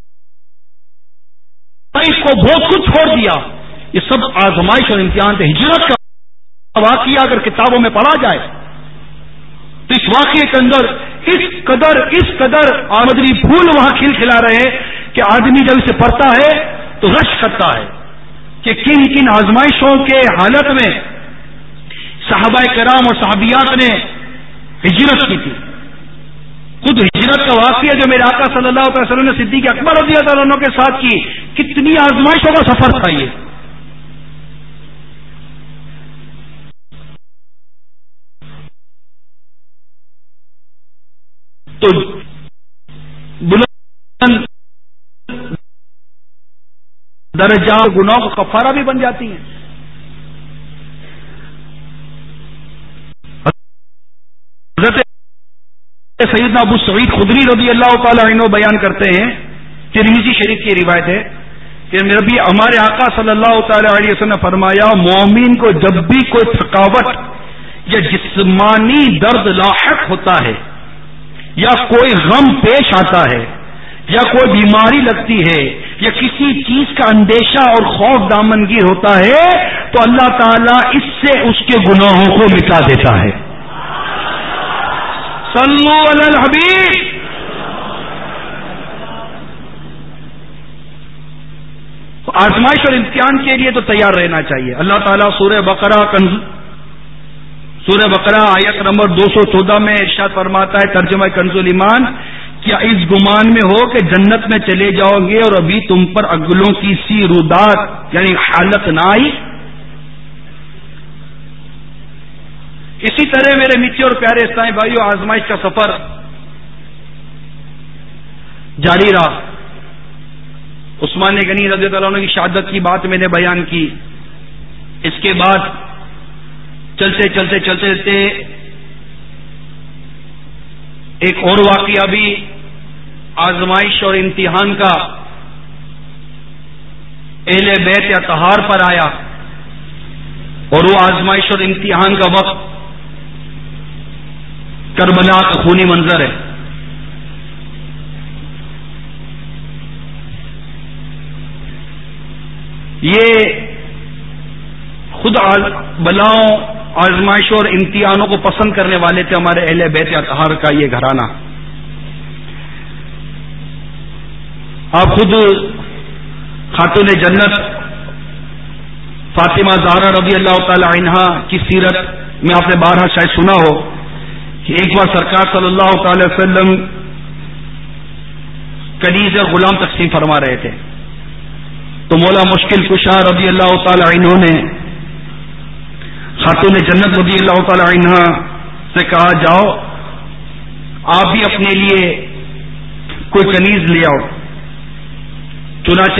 اس کو بہت کچھ چھوڑ دیا. یہ سب آزمائش اور امتحان تھے. ہجرت کا واقعہ اگر کتابوں میں پڑھا جائے تو اس واقعے کے اندر اس قدر اس قدر آمدنی پھول وہاں کھل کھلا رہے ہیں کہ آدمی جب اسے پڑھتا ہے تو رش کرتا ہے کہ کن کن آزمائشوں کے حالت میں صحابہ کرام اور صحابیات نے ہجرت کی تھی. خود ہجرت کا واقعہ جو میرے آقا صلی اللہ علیہ وسلم نے صدیق اکبر رضی اللہ عنہ کے ساتھ کی، کتنی آزمائشوں کا سفر تھا یہ. تو بلند درجہ گناہوں کا کفارہ بھی بن جاتی ہیں. حضرت سیدنا ابو سعید خدری رضی اللہ تعالی عنہ بیان کرتے ہیں، ترمذی شریف کی روایت ہے کہ نبی ہمارے آقا صلی اللہ تعالی علیہ وسلم نے فرمایا، مومن کو جب بھی کوئی تھکاوٹ یا جسمانی درد لاحق ہوتا ہے، یا کوئی غم پیش آتا ہے، یا کوئی بیماری لگتی ہے، یا کسی چیز کا اندیشہ اور خوف دامنگیر ہوتا ہے، تو اللہ تعالیٰ اس سے اس کے گناہوں کو مٹا دیتا ہے. صلو علی الحبیب. آزمائش اور امتحان کے لیے تو تیار رہنا چاہیے. اللہ تعالیٰ سورہ بقرہ کنز سورہ بقرہ آیت نمبر دو سو چودہ میں ارشاد فرماتا ہے، ترجمہ کنز الایمان، کیا اس گمان میں ہو کہ جنت میں چلے جاؤ گے اور ابھی تم پر اگلوں کی سی رودات یعنی حالت نہ آئی؟ اسی طرح میرے میٹھے اور پیارے اسلامی بھائیوں، آزمائش کا سفر جاری رہا. عثمان غنی رضی اللہ عنہ کی شہادت کی بات میں نے بیان کی. اس کے بعد چلتے چلتے چلتے چلتے ایک اور واقعہ بھی آزمائش اور امتحان کا اہل بیت اطہار پر آیا، اور وہ آزمائش اور امتحان کا وقت کربلا کا خونی منظر ہے. یہ خود بلاؤں، آزمائشوں اور امتحانوں کو پسند کرنے والے تھے ہمارے اہل بیت اطہار کا یہ گھرانہ. آپ خود خاتون جنت فاطمہ زہرا رضی اللہ تعالی عنہا کی سیرت میں آپ نے بارہا شاید سنا ہو کہ ایک بار سرکار صلی اللہ تعالی وسلم کنیز اور غلام تقسیم فرما رہے تھے، تو مولا مشکل کشا رضی اللہ تعالی عنہ نے خاتون جنت رضی اللہ تعالی عنہا سے کہا، جاؤ آپ بھی اپنے لیے کوئی کنیز لے آؤ. چنانچہ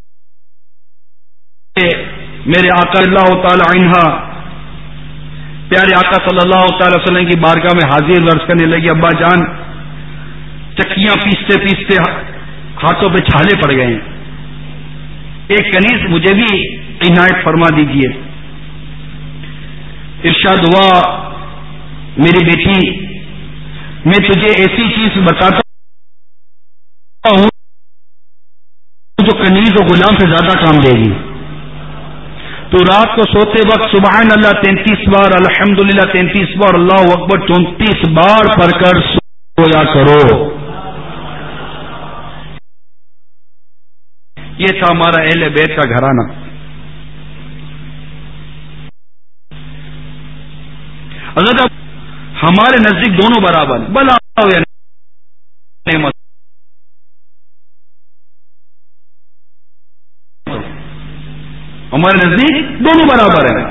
میرے آقا اللہ تعالی عنہ پیارے آقا صلی اللہ تعالی وسلم کی بارگاہ میں حاضر عرض کرنے لگی، ابا جان چکیاں پیستے پیستے ہاتھوں پہ چھالے پڑ گئے ہیں، ایک کنیز مجھے بھی عنایت فرما دیجیے۔ ارشاد ہوا، میری بیٹی میں تجھے ایسی چیز بتاتا ہوں جو کنیز و غلام سے زیادہ کام دے گی۔ تو رات کو سوتے وقت سبحان اللہ تینتیس بار، الحمدللہ تینتیس بار، اللہ اکبر چونتیس بار پڑھ کر سویا کرو۔ یہ تھا ہمارا اہل بیت کا گھرانہ۔ حضرت ہمارے نزدیک دونوں برابر، بلا ہو یا نعمت، ہمارے نزدیک دونوں برابر ہیں۔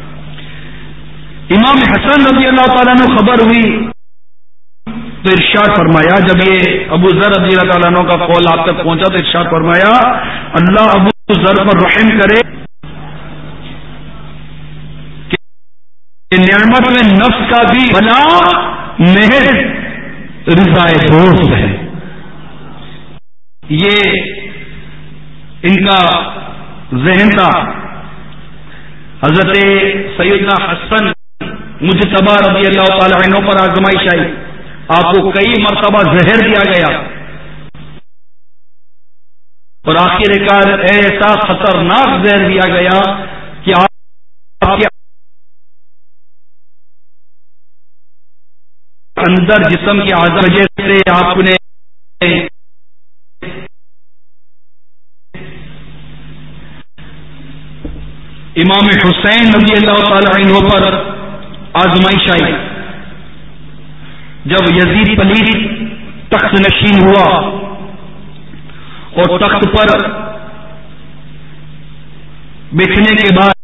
امام حسن رضی اللہ تعالیٰ نے خبر ہوئی تو ارشاد فرمایا، جب یہ ابو ذر رضی اللہ تعالیٰ عنہ کا قول آپ تک پہنچا تو ارشاد فرمایا، اللہ ابو ذر پر رحم کرے کہ نعمت میں نفس کا بھی بنا محض رضائے دوست ہے۔ یہ ان کا ذہن تھا۔ حضرت سیدنا حسن مجتبی رضی اللہ تعالی عنہ پر آزمائش آئی، آپ کو کئی مرتبہ زہر دیا گیا اور آخر کار ایسا خطرناک زہر دیا گیا کہ آپ کے اندر جسم کی اعضاء وجہ سے آپ نے امام حسین رضی اللہ تعالی عنہ پر آزمائش آئی۔ جب یزید پلید تخت نشین ہوا اور تخت پر بیٹھنے کے بعد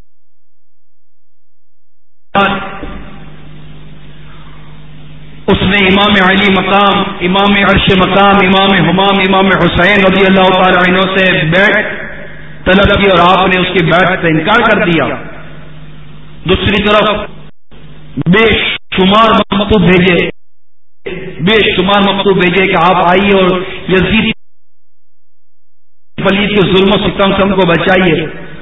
اس نے امام علی مقام، امام عرش مقام، امام حمام، امام حسین رضی اللہ تعالی عنہ سے بیعت طلب کی اور آپ نے اس کی بیعت سے انکار کر دیا۔ دوسری طرف بے شمار مکتوب بھیجے بے شمار مکتوب بھیجے کہ آپ آئیے اور یزید پلید کے ظلم و ستم سے ہم کو بچائیے۔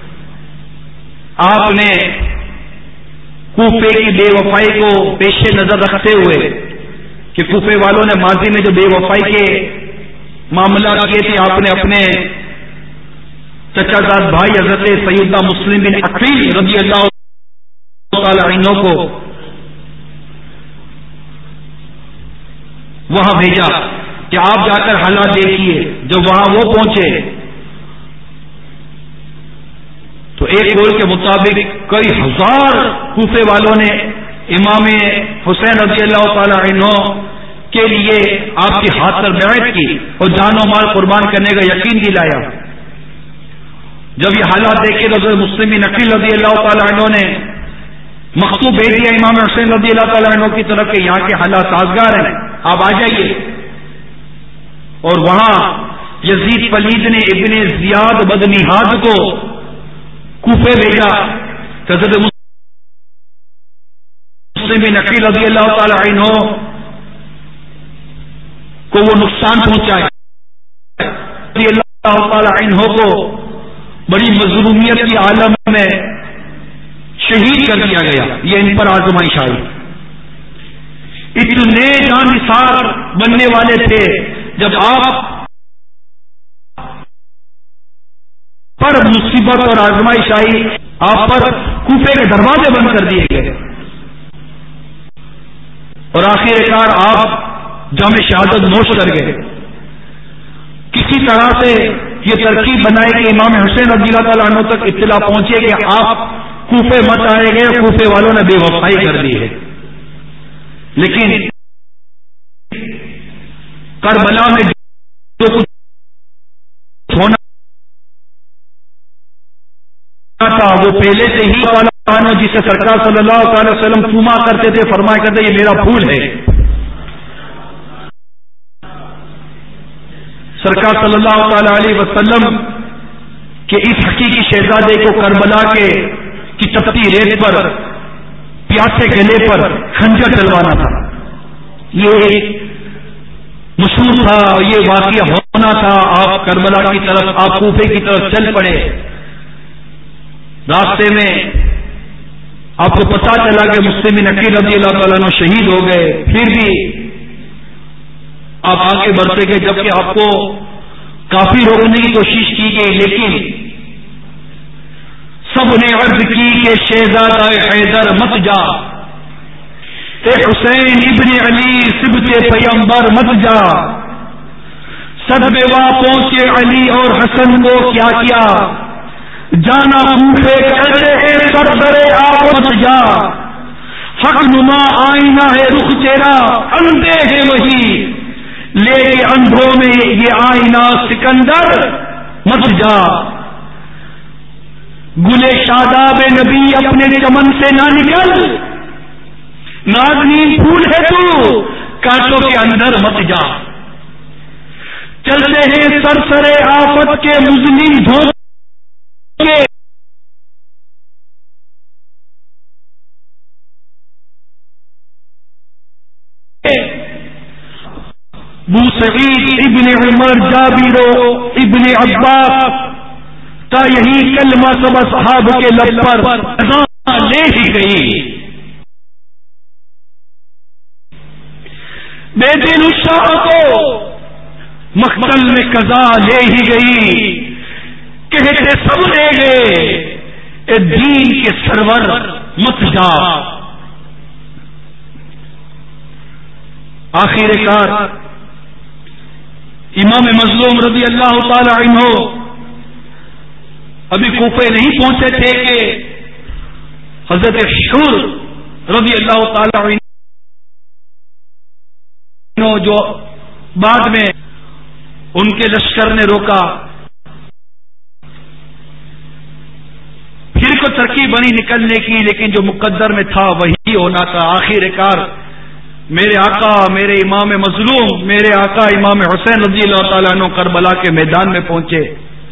آپ نے کوفے کی بے وفائی کو پیش نظر رکھتے ہوئے کہ کوفے والوں نے ماضی میں جو بے وفائی کے معاملات کیے تھے، آپ نے اپنے چچا زاد بھائی حضرت سیدنا مسلم بن عقیل رضی اللہ تعالی عنہ کو وہاں بھیجا کہ آپ جا کر حالات دیکھیے۔ جب وہاں وہ پہنچے تو ایک قول کے مطابق کئی ہزار کوفے والوں نے امام حسین رضی اللہ تعالی عنہ کے لیے آپ کے ہاتھ پر بیعت کی اور جان و مال قربان کرنے کا یقین دلایا۔ جب یہ حالات دیکھے تو حضرت مسلم بن عقیل رضی اللہ تعالی عنہ نے مکتوب بھیج دیا امام حسین رضی اللہ تعالی عنہ کی طرف کہ یہاں کے حالات سازگار ہیں، آپ آ جائیے۔ اور وہاں یزید پلید نے ابن زیاد بدنہاد کو کوفے بھیجا، حضرت مسلم بن عقیل رضی اللہ تعالی عنہ کو وہ نقصان پہنچائے، رضی اللہ تعالی عنہ کو بڑی مظلومیت کی عالم میں شہید کر دیا گیا۔ یہ ان پر آزمائش آئی۔ اتنے جان نثار بننے والے تھے، جب آپ پر مصیبت اور آزمائش آئی، آپ پر کوفے کے دروازے بند کر دیے گئے اور آخر کار آپ جام شہادت نوش کر گئے۔ کسی طرح سے یہ ترکیب بنائے کہ امام حسین رضی اللہ تعالیٰ عنہ تک اطلاع پہنچے کہ آپ کوفے مت آئے گئے، کوفے والوں نے بے وفائی کر دی ہے۔ لیکن کربلا میں جو کچھ ہونا تھا وہ پہلے سے ہی والا جسے سرکار صلی اللہ تعالی وسلم چوما کرتے تھے، فرمایا کرتے یہ میرا پھول ہے۔ سرکار صلی اللہ تعالی علیہ وسلم کے اس حقیقی شہزادے کو کربلا کے کی تپتی ریت پر پیاسے گلے پر خنجر چلوانا تھا. یہ ایک مشہور تھا، یہ واقعہ ہونا تھا. آپ کربلا کی طرف، آپ کوفے کی طرف چل پڑے. راستے میں آپ کو پتا چلا کہ مسلم بن عقیل رضی اللہ تعالیٰ عنہ شہید ہو گئے. پھر بھی آپ آگے بڑھتے گئے، جبکہ آپ کو کافی روکنے کی کوشش کی گئی، لیکن سب نے عرض کی کہ شہزادہ حیدر مت جا، اے حسین ابن علی سبط پیمبر مت جا. صدمے وا پہنچے علی اور حسن کو کیا کیا، جانا کوفے کہتے ہیں سرسرے آپ مت جا. حق نما آئینہ ہے رخ تیرا، اندھے ہیں وہی، لے کے اندھوں میں یہ آئینہ سکندر مت جا. گلے شاداب نبی اپنے چمن سے نہ نکل، نازنین پھول ہے تو کانٹوں کے اندر مت جا. چلتے ہیں سرسرے آفت کے مظلم دھوکے، ابو سعید ابن عمر جابر ابن عباس کا یہی کلمہ سب اصحاب کے لب پر لے ہی گئی. بیٹے نشاہ کو مقتل میں قضا لے ہی گئی، کہتے سب لے گئے اے دین کے سرور مت جا. آخر کار امام مظلوم رضی اللہ تعالی عنہ ابھی کوفے نہیں پہنچے تھے کہ حضرت شور رضی اللہ تعالی عنہ جو بعد میں ان کے لشکر نے روکا، پھر کو ترکیب بنی نکلنے کی، لیکن جو مقدر میں تھا وہی ہونا تھا. آخر کار میرے آقا، میرے امام مظلوم، میرے آقا امام حسین رضی اللہ تعالیٰ عنہ کربلا کے میدان میں پہنچے.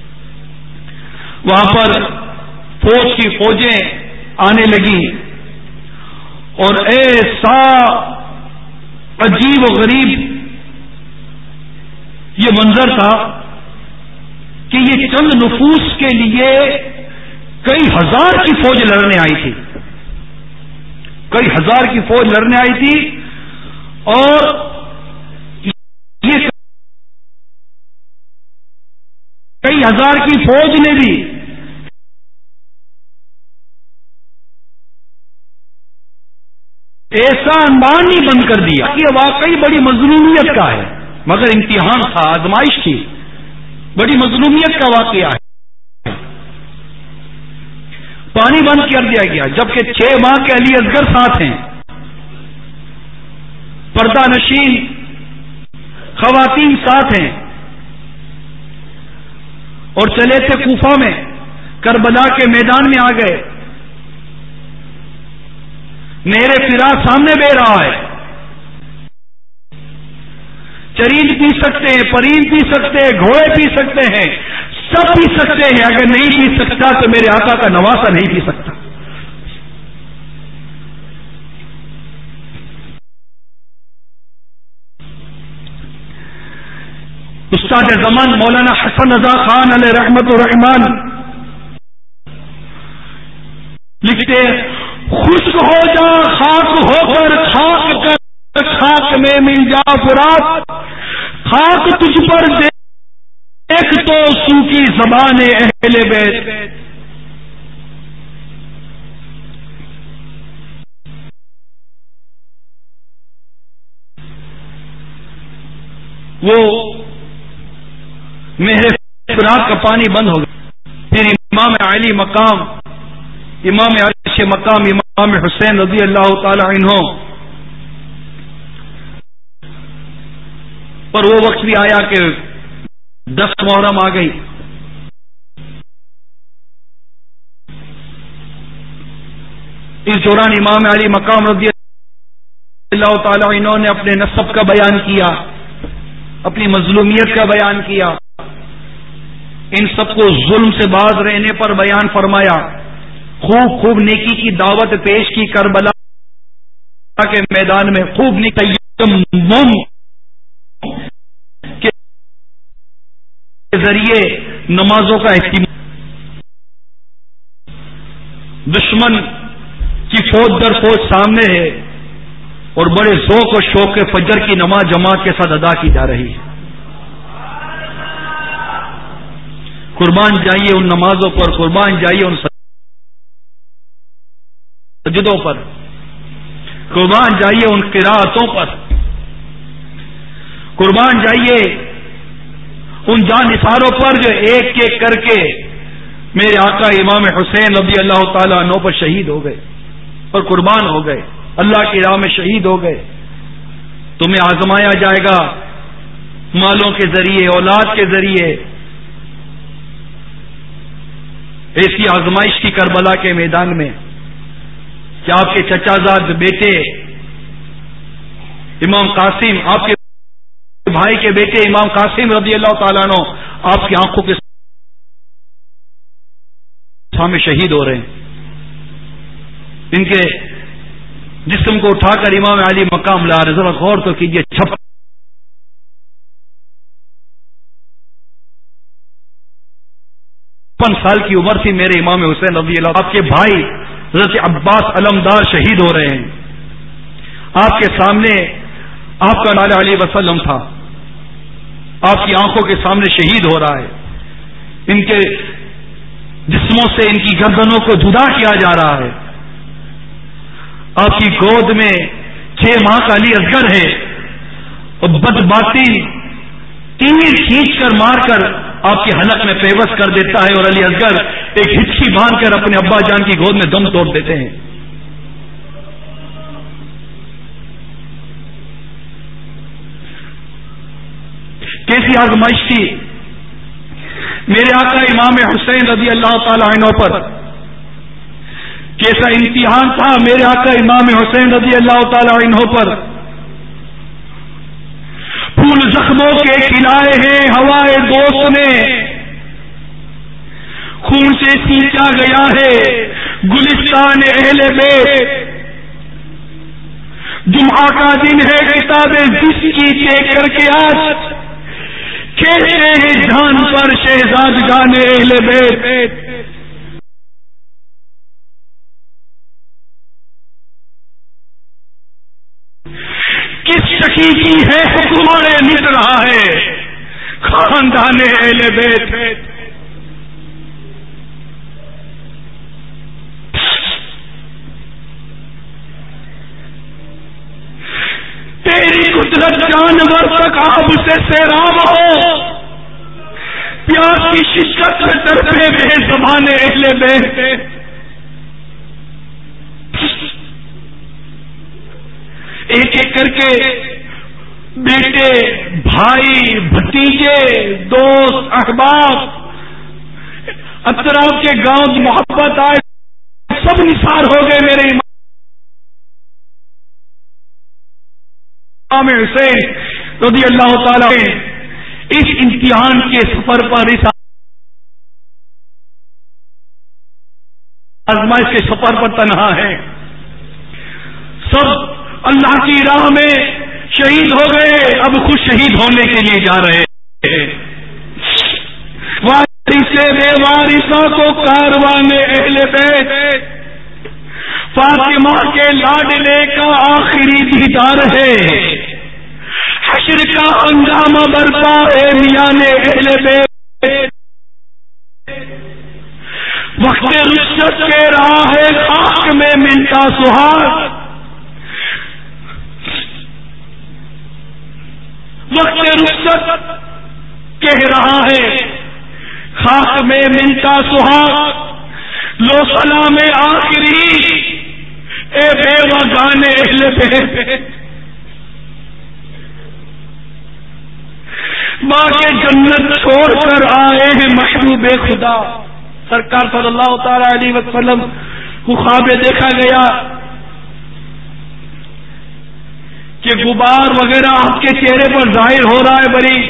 وہاں پر فوج کی فوجیں آنے لگی اور ایسا عجیب و غریب یہ منظر تھا کہ یہ چند نفوس کے لیے کئی ہزار کی فوج لڑنے آئی تھی، کئی ہزار کی فوج لڑنے آئی تھی. اور یہ کئی ہزار کی فوج نے بھی ایسا انداز ہی بند کر دیا کہ واقعی بڑی مظلومیت کا ہے، مگر امتحان تھا، آزمائش تھی، بڑی مظلومیت کا واقعہ ہے. پانی بند کر دیا گیا، جبکہ چھ ماہ کے علی اصغر ساتھ ہیں، پردہ نشین خواتین ساتھ ہیں، اور چلے تھے کوفہ میں، کربلا کے میدان میں آ گئے. میرے فراق سامنے بہ رہا ہے، چریل پی سکتے ہیں، پرین پی سکتے ہیں، گھوڑے پی سکتے ہیں، سب پی سکتے ہیں. اگر نہیں پی سکتا تو میرے آقا کا نواسا نہیں پی سکتا. استاد زمان مولانا حسن رضا خان علیہ رحمت الرحمان لکھتے، خشک ہو جا خاک ہو کر خاک کر خاک میں مل جا فرات، خاک تجھ پر دیکھ تو سوکھی زبان اہل بیت. وہ میرے فراق کا پانی بند ہو گیا. پھر امام علی مقام، امام عرش مقام امام حسین رضی اللہ تعالی عنہ پر وہ وقت بھی آیا کہ دس محرم آ گئی. اس دوران امام علی مقام رضی اللہ تعالی عنہ نے اپنے نسب کا بیان کیا، اپنی مظلومیت کا بیان کیا، ان سب کو ظلم سے باز رہنے پر بیان فرمایا، خوب خوب نیکی کی دعوت پیش کی. کربلا کے میدان میں خوب نکم کے ذریعے نمازوں کا اہتمام، دشمن کی فوج در فوج سامنے ہے اور بڑے ذوق و شوق کے فجر کی نماز جماعت کے ساتھ ادا کی جا رہی ہے۔ قربان جائیے ان نمازوں پر، قربان جائیے ان سجدوں پر، قربان جائیے ان قرأتوں پر، قربان جائیے ان جان نثاروں پر جو ایک ایک کر کے میرے آقا امام حسین رضی اللہ تعالیٰ عنہ پر شہید ہو گئے اور قربان ہو گئے، اللہ کی راہ میں شہید ہو گئے۔ تمہیں آزمایا جائے گا مالوں کے ذریعے، اولاد کے ذریعے۔ ایسی آزمائش کی کربلا کے میدان میں کہ آپ کے چچا زاد بیٹے امام قاسم، آپ کے بھائی کے بیٹے امام قاسم رضی اللہ تعالیٰ عنہ آپ کی آنکھوں کے سامنے شہید ہو رہے ہیں۔ ان کے جسم کو اٹھا کر امام علی مقام لا رہے، ذرا غور تو کیجیے، چھپن سال کی عمر تھی میرے امام حسین رضی اللہ، آپ کے بھائی حضرت عباس علمدار شہید ہو رہے ہیں، آپ کے سامنے آپ کا نالہ علیہ وسلم تھا، آپ کی آنکھوں کے سامنے شہید ہو رہا ہے، ان کے جسموں سے ان کی گردنوں کو جدا کیا جا رہا ہے، آپ کی گود میں چھ ماہ کا علی اصغر ہے اور بدباطی تیر کھینچ کر مار کر آپ کے حلق میں پیوست کر دیتا ہے اور علی اصغر ایک ہچکی باندھ کر اپنے ابا جان کی گود میں دم توڑ دیتے ہیں۔ کیسی آزمائش تھی میرے آقا امام حسین رضی اللہ تعالی عنہ پر، کیسا امتحان تھا میرے آقا امام حسین رضی اللہ تعالی عنہ پر۔ پھول زخموں کے کھلائے ہیں ہوائے دوست نے، خون سے سینچا گیا ہے گلستان اہل بیت، جمعہ کا دن ہے کتابیں جس کی دیکھ کر کے آج کہتے ہیں جان پر شہزادگان اہل بیت۔ کس شکی کی ہے حکمرے مٹ رہا ہے خاندان اہل بیت۔ تیری قدرت جانور تک آب سے سیراب ہو، پیاس کی شدت سے تڑپے بے زبان اہل بیت۔ ایک ایک کر کے بیٹے، بھائی، بھتیجے، دوست، احباب، اطراف کے گاؤں محبت آئے، سب نثار ہو گئے میرے امام حسین رضی اللہ تعالی۔ اس امتحان کے سفر پر، اس آزمائش کے سفر پر تنہا ہے، سب اللہ کی راہ میں شہید ہو گئے، اب خود شہید ہونے کے لیے جا رہے ہیں۔ وارث بے وارثہ کو کاروان اہل بیت، فاطمہ کے لاڈلے کا آخری دیدار ہے، حشر کا ہنگامہ برپا ہے میان اہل بیت۔ وقت رخصت کے رہا ہے خاک میں ملتا سہاگ، وقت رخصت کہہ رہا ہے خاک میں ملتا سہاگ، لو سلام آخری اے بیوہ گانے اہل بیت۔ ماں کے جنت چھوڑ کر آئے ہیں محبوب خدا، سرکار صلی اللہ تعالی علیہ وسلم کو خواب دیکھا گیا کہ غبار وغیرہ آپ کے چہرے پر ظاہر ہو رہا ہے، بڑی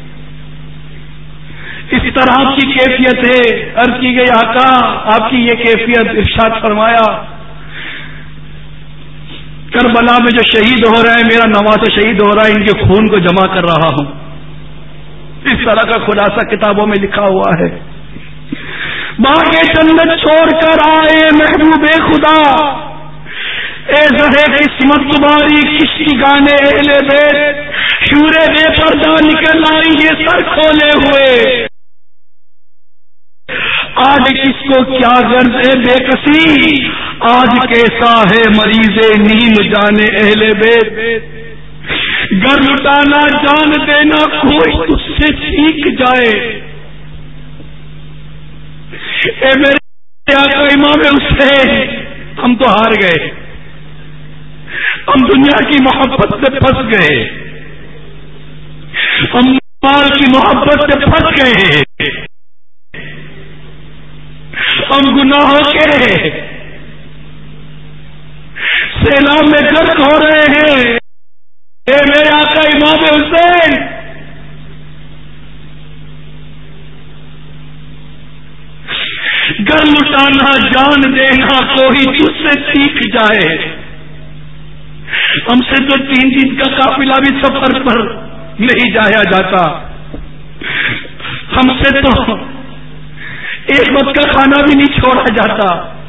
اس طرح کی کیفیت ہے۔ عرض کی گئی آقا آپ کی یہ کیفیت، ارشاد فرمایا کربلا میں جو شہید ہو رہے ہیں، میرا نواز شہید ہو رہا ہے، ان کے خون کو جمع کر رہا ہوں. اس طرح کا خلاصہ کتابوں میں لکھا ہوا ہے. ماں کے جنت چھوڑ کر آئے محبوب خدا، اے زہے قسمت تمہاری کسی گانے اہل بیت، شورے بے پردہ نکل آئی یہ سر کھولے ہوئے. آج کس کو کیا غرض ہے بے کسی، آج کیسا ہے مریض نیند جانے اہل بیت. گر لٹانا جان دینا کوئی تجھ سے سیکھ جائے. اے میرے آقا امام حسین، ہم تو ہار گئے، ہم دنیا کی محبت سے پھنس گئے، ہم مال کی محبت سے پھنس گئے، ہم گناہوں کے سیلاب میں غرق ہو رہے ہیں. اے میرے آقا امام حسین، گر لٹانا جان دینا کوئی تجھ سے سیکھ جائے. ہم سے تو تین دن کا قافلہ بھی سفر پر نہیں جایا جاتا، ہم سے تو ایک وقت کا کھانا بھی نہیں چھوڑا جاتا،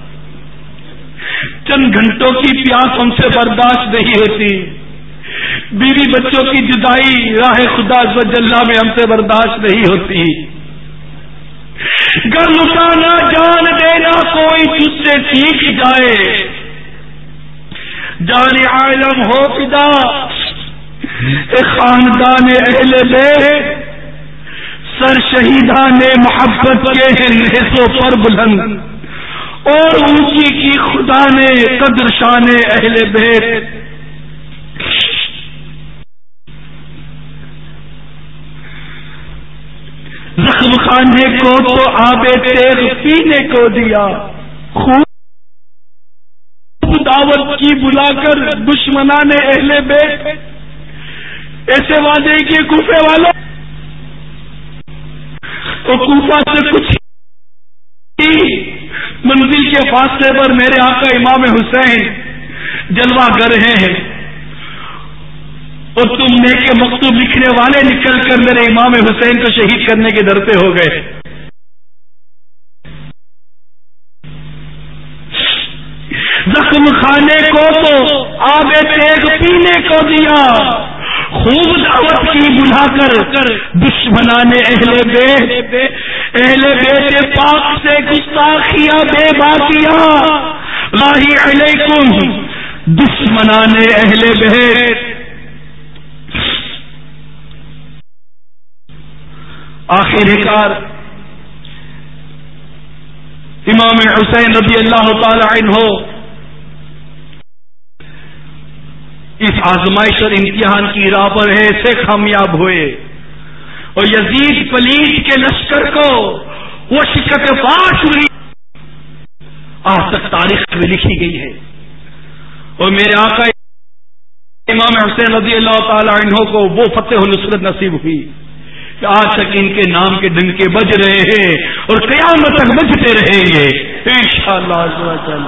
چند گھنٹوں کی پیاس ہم سے برداشت نہیں ہوتی، بیوی بچوں کی جدائی راہ خدا جل میں ہم سے برداشت نہیں ہوتی. گر لٹانا جان دینا کوئی تجھ سے سیکھ جائے. جان عالم ہو فدا اے خاندان اہل بیت، سر شہیدان محبت کے ہیں نیزوں پر بلند، اور اونچی کی خدا نے قدر شان اہل بیت. زخم خانے کو تو آب تیغ پینے کو دیا، خوب دعوت کی بلا کر دشمنان اہل بیت. ایسے وعدے کے کوفے والوں تو کوفہ سے کچھ منزل کے فاصلے پر میرے آقا امام حسین جلوہ گر ہیں، اور تم نے کے مکتوب لکھنے والے نکل کر میرے امام حسین کو شہید کرنے کے در پہ ہو گئے. زخم خانے کو تو آب تیغ پینے کو دیا، خوب دعوت کی بلا کر دشمنان اہل بیت. اہل بیت پاک سے گستاخیاں بے باکیاں لاہی علیکم دشمنان اہل بیت. آخر کار امام حسین رضی اللہ تعالی عنہ اس آزمائش اور امتحان کی راہ پر ایسے کامیاب ہوئے، اور یزید پلید کے لشکر کو وہ شکست فاش ہوئی آج تک تاریخ میں لکھی گئی ہے. اور میرے آقا امام حسین رضی اللہ تعالی عنہ کو وہ فتح و نصرت نصیب ہوئی کہ آج تک ان کے نام کے ڈنکے بج رہے ہیں اور قیامت تک بجتے رہیں گے انشاءاللہ عز و جل.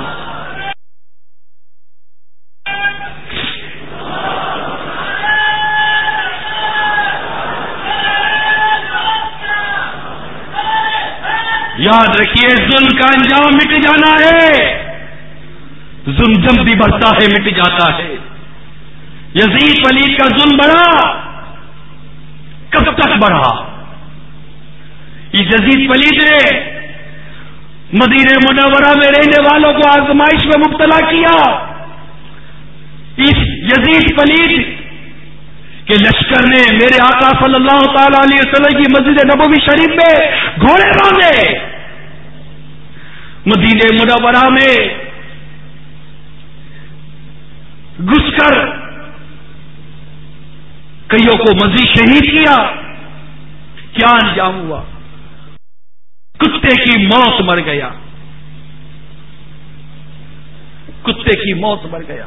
یاد رکھیے ظلم کا انجام مٹ جانا ہے، ظلم جب بھی بڑھتا ہے مٹ جاتا ہے. یزید پلید کا ظلم بڑھا، کب تک بڑھا؟ یہ یزید پلید نے مدینہ منورہ میں رہنے والوں کو آزمائش میں مبتلا کیا. اس یزید پلید کہ لشکر نے میرے آقا صلی اللہ تعالی علیہ وسلم کی مسجد نبوی شریف میں گھوڑے باندھے، مدینہ منورہ میں گھس کر کئیوں کو مزید شہید کیا. کیا انجام ہوا؟ کتے کی موت مر گیا، کتے کی موت مر گیا.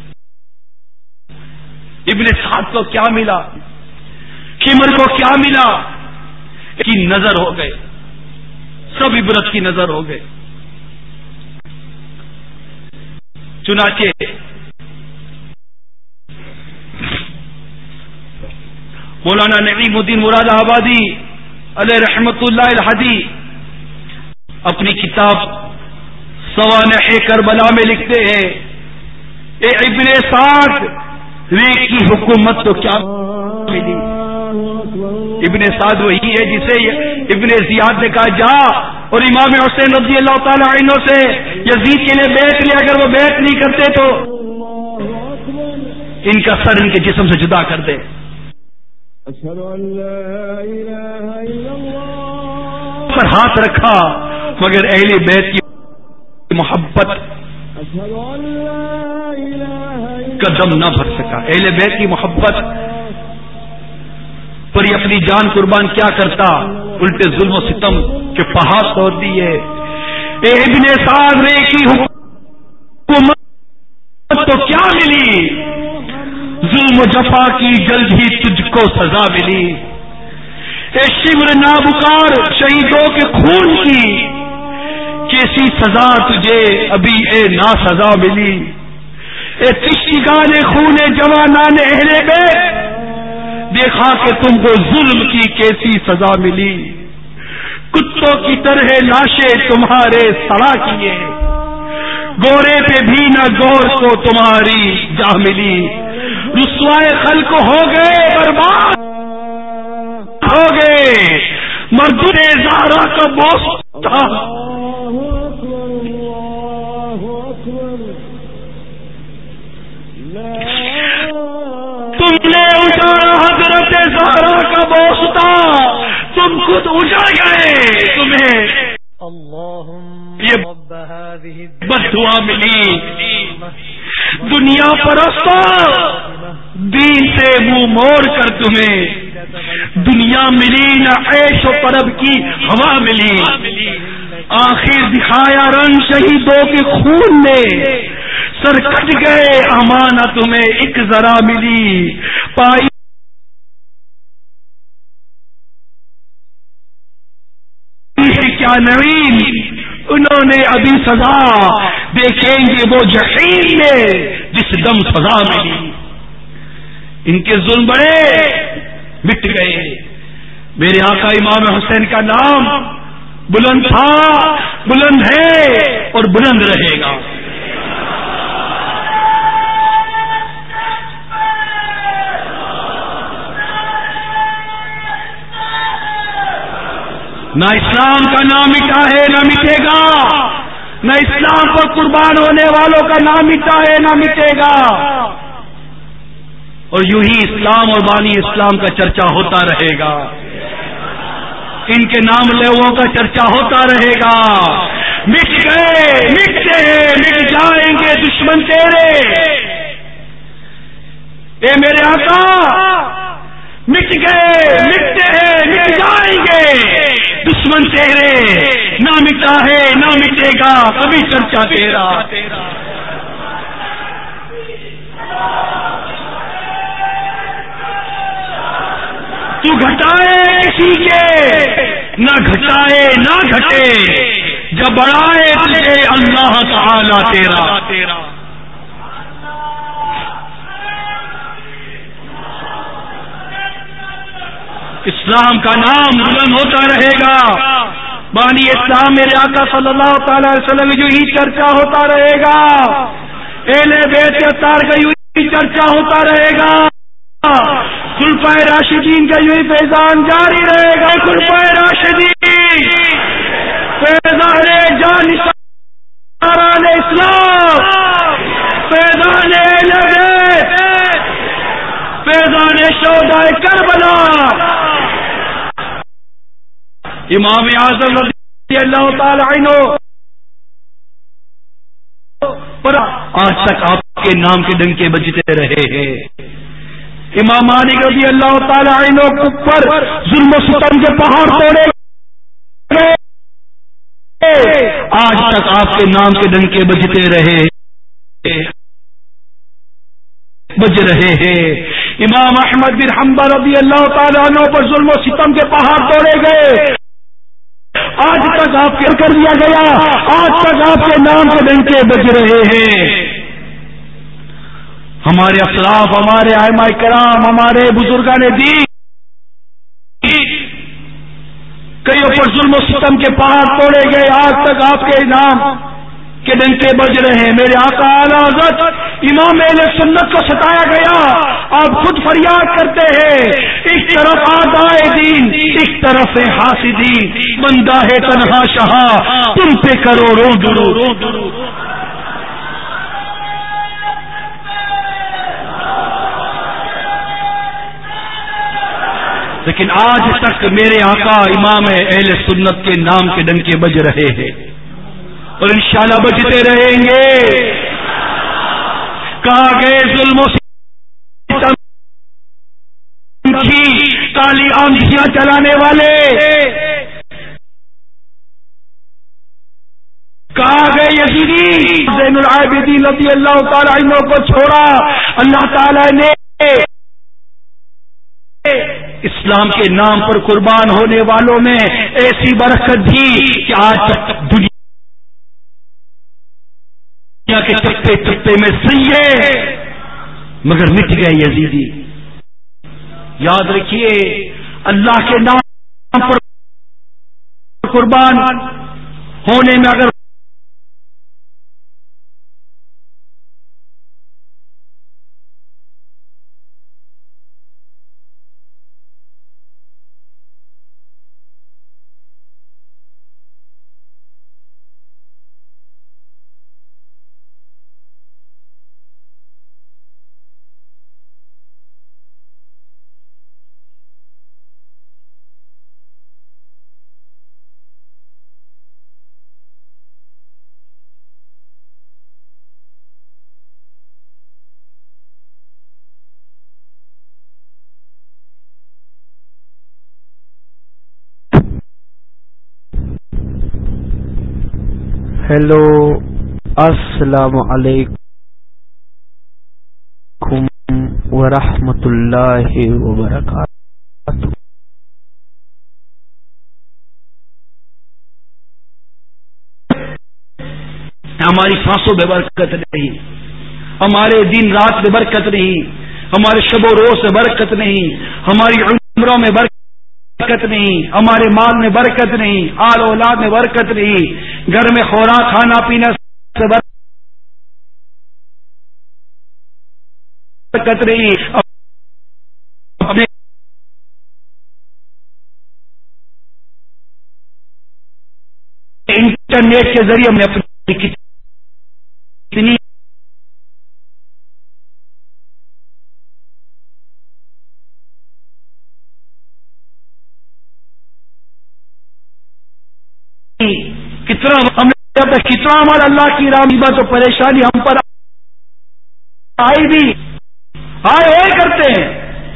ابن سعد کو کیا ملا؟ کمر کو کیا ملا؟ کی نظر ہو گئے، سب عبرت کی نظر ہو گئے. چنانچہ مولانا نعیم الدین مراد آبادی علیہ رحمت اللہ الہدی اپنی کتاب سوانح کربلا میں لکھتے ہیں، اے ابن سعد رے کی حکومت تو کیا ملی؟ ابن سعد وہی ہے جسے ابن زیاد نے کہا جا اور امام حسین رضی اللہ تعالی عنہ سے یزید کے لیے بیعت لیا، اگر وہ بیعت نہیں کرتے تو ان کا سر ان کے جسم سے جدا کر دے۔ پر ہاتھ رکھا مگر اہل بیت کی محبت قدم نہ بھر سکا، اہل بیت کی محبت پر یہ اپنی جان قربان کیا کرتا، الٹے ظلم و ستم کے پہاڑ توڑ دیے۔ اے ابن سعد رے کی حکومت تو کیا ملی، ظلم و جفا کی جلد ہی تجھ کو سزا ملی۔ اے شمر نابکار شہیدوں کے خون کی کیسی سزا تجھے ابھی اے نا سزا ملی۔ اے تشتگان خون جوانان اہل بیت دیکھا کہ تم کو ظلم کی کیسی سزا ملی، کتوں کی طرح لاشیں تمہارے سڑا کیے، گورے پہ بھی نہ گور کو تمہاری جا ملی، رسوائے خلق ہو گئے برباد ہو گئے، مردوں زہرا کا بوس تھا۔ تم نے اجاڑا حضرت زہرا کا بوستا، تم خود اجڑ گئے، تمہیں یہ بد دعا ملی۔ دنیا پرستوں دین سے منہ موڑ کر تمہیں دنیا ملی نہ عیش و طرب کی ہوا ملی، آخر دکھایا رنگ شہیدوں کے خون نے، سر کٹ گئے امانہ تمہیں ایک ذرا ملی، پائی کیا نعیم انہوں نے ابھی سزا، دیکھیں گے وہ جحیم میں جس دم سزا ملی۔ ان کے ظلم بڑے مٹ گئے، میرے آقا امام حسین کا نام بلند تھا، بلند ہے اور بلند رہے گا۔ نہ اسلام کا نام مٹا ہے نہ مٹے گا، نہ اسلام پر قربان ہونے والوں کا نام مٹا ہے نہ مٹے گا، اور یوں ہی اسلام اور بانی اسلام کا چرچا ہوتا رہے گا، ان کے نام لیووں کا چرچا ہوتا رہے گا۔ مٹ گئے مٹتے ہیں مٹ جائیں گے دشمن تیرے، اے میرے آقا مٹ گئے مٹتے ہیں مٹ جائیں گے دشمن تیرے، نہ مٹا ہے نہ مٹے گا کبھی چرچا تیرا۔ تو گھٹائے کسی کے نہ گھٹائے نہ گھٹے، جب بڑھائے تجھے اللہ تعالی تیرا۔ اسلام کا نام بلند ہوتا رہے گا، بانی اسلام میرے آقا صلی اللہ تعالی علیہ وسلم جو ہی چرچا ہوتا رہے گا، اہل بیت اطہار کا یوں ہی چرچا ہوتا رہے گا، خلفائے راشدین کا یوں ہی فیضان جاری رہے گا، خلفائے راشدین فیضان جان نثاران اسلام، فیضان اہل بیت، فیضان شہداء کربلا، امام اعظم رضی اللہ تعالی عنہ پر آج تک آپ کے نام کے ڈنکے بجتے رہے ہیں۔ امام مالک رضی اللہ تعالی عنہ پر ظلم و ستم کے پہاڑ توڑے گئے، آج تک آپ کے نام کے ڈنکے بجتے رہے بج رہے ہیں۔ امام احمد بن حنبل رضی اللہ تعالی عنہ پر ظلم و ستم کے پہاڑ توڑے گئے، آج تک آپ کے کر دیا گیا، آج تک آپ کے نام کے ڈنکے بج رہے ہیں۔ ہمارے اسلاف، ہمارے ائمہ کرام، ہمارے بزرگان دین ستم کے پہاڑ توڑے گئے، آج تک آپ کے انعام کے ڈنکے بج رہے ہیں. میرے آقا اعلی حضرت امام اہل سنت کو ستایا گیا، آپ خود فریاد کرتے ہیں، ایک طرف آدائے دین، ایک طرف ہے حاسدین، بندہ ہے تنہا شہاں، تم پہ کروڑوں درود. لیکن آج تک میرے آقا امام اہل سنت کے نام کے ڈنکے بج رہے ہیں اور انشاءاللہ بجتے رہیں گے. کہاں گئے ظلم و ستم کی کالی آندھیاں چلانے والے؟ کہاں گئے یزیدی؟ زین العابدین رضی اللہ تعالی عنہ کو چھوڑا، اللہ تعالی نے اسلام کے نام پر قربان ہونے والوں میں ایسی برکت دی کہ آج تک دنیا کے چپے چپے میں سیے مگر مٹ گئے یزیدی. یاد رکھیے، اللہ کے نام پر قربان ہونے میں اگر ہیلو السلام علیکم ورحمۃ اللہ وبرکاتہ. ہماری سانسوں میں برکت نہیں، ہمارے دن رات میں برکت نہیں، ہمارے شب و روز میں برکت نہیں، ہماری عمروں میں برکت نہیں، ہمارے مال میں برکت نہیں، آل اولاد میں برکت نہیں، گھر میں خوراک کھانا پینا سے برکت نہیں، اپنے انٹرنیٹ کے ذریعے ہم نے اپنی کتنی کتنا ہم نے کتنا ہمارا اللہ کی راہ میں تو پریشانی ہم پر آئی بھی آئے ہوئے کرتے ہیں.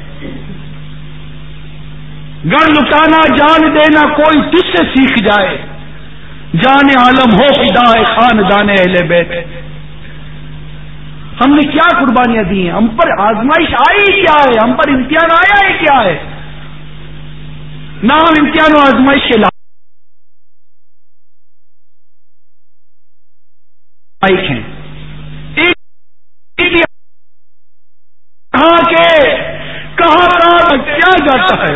گڑ لٹانا جان دینا کوئی تجھ سے سیکھ جائے، جان عالم ہو فدا خاندان اہل بیت. ہم نے کیا قربانیاں دی ہیں؟ ہم پر آزمائش آئی کیا ہے؟ ہم پر امتحان آیا ہے کیا ہے؟ نہ ہم امتحان و آزمائش کے لائق ہیں. کہاں کے کہاں کہاں کیا جاتا ہے؟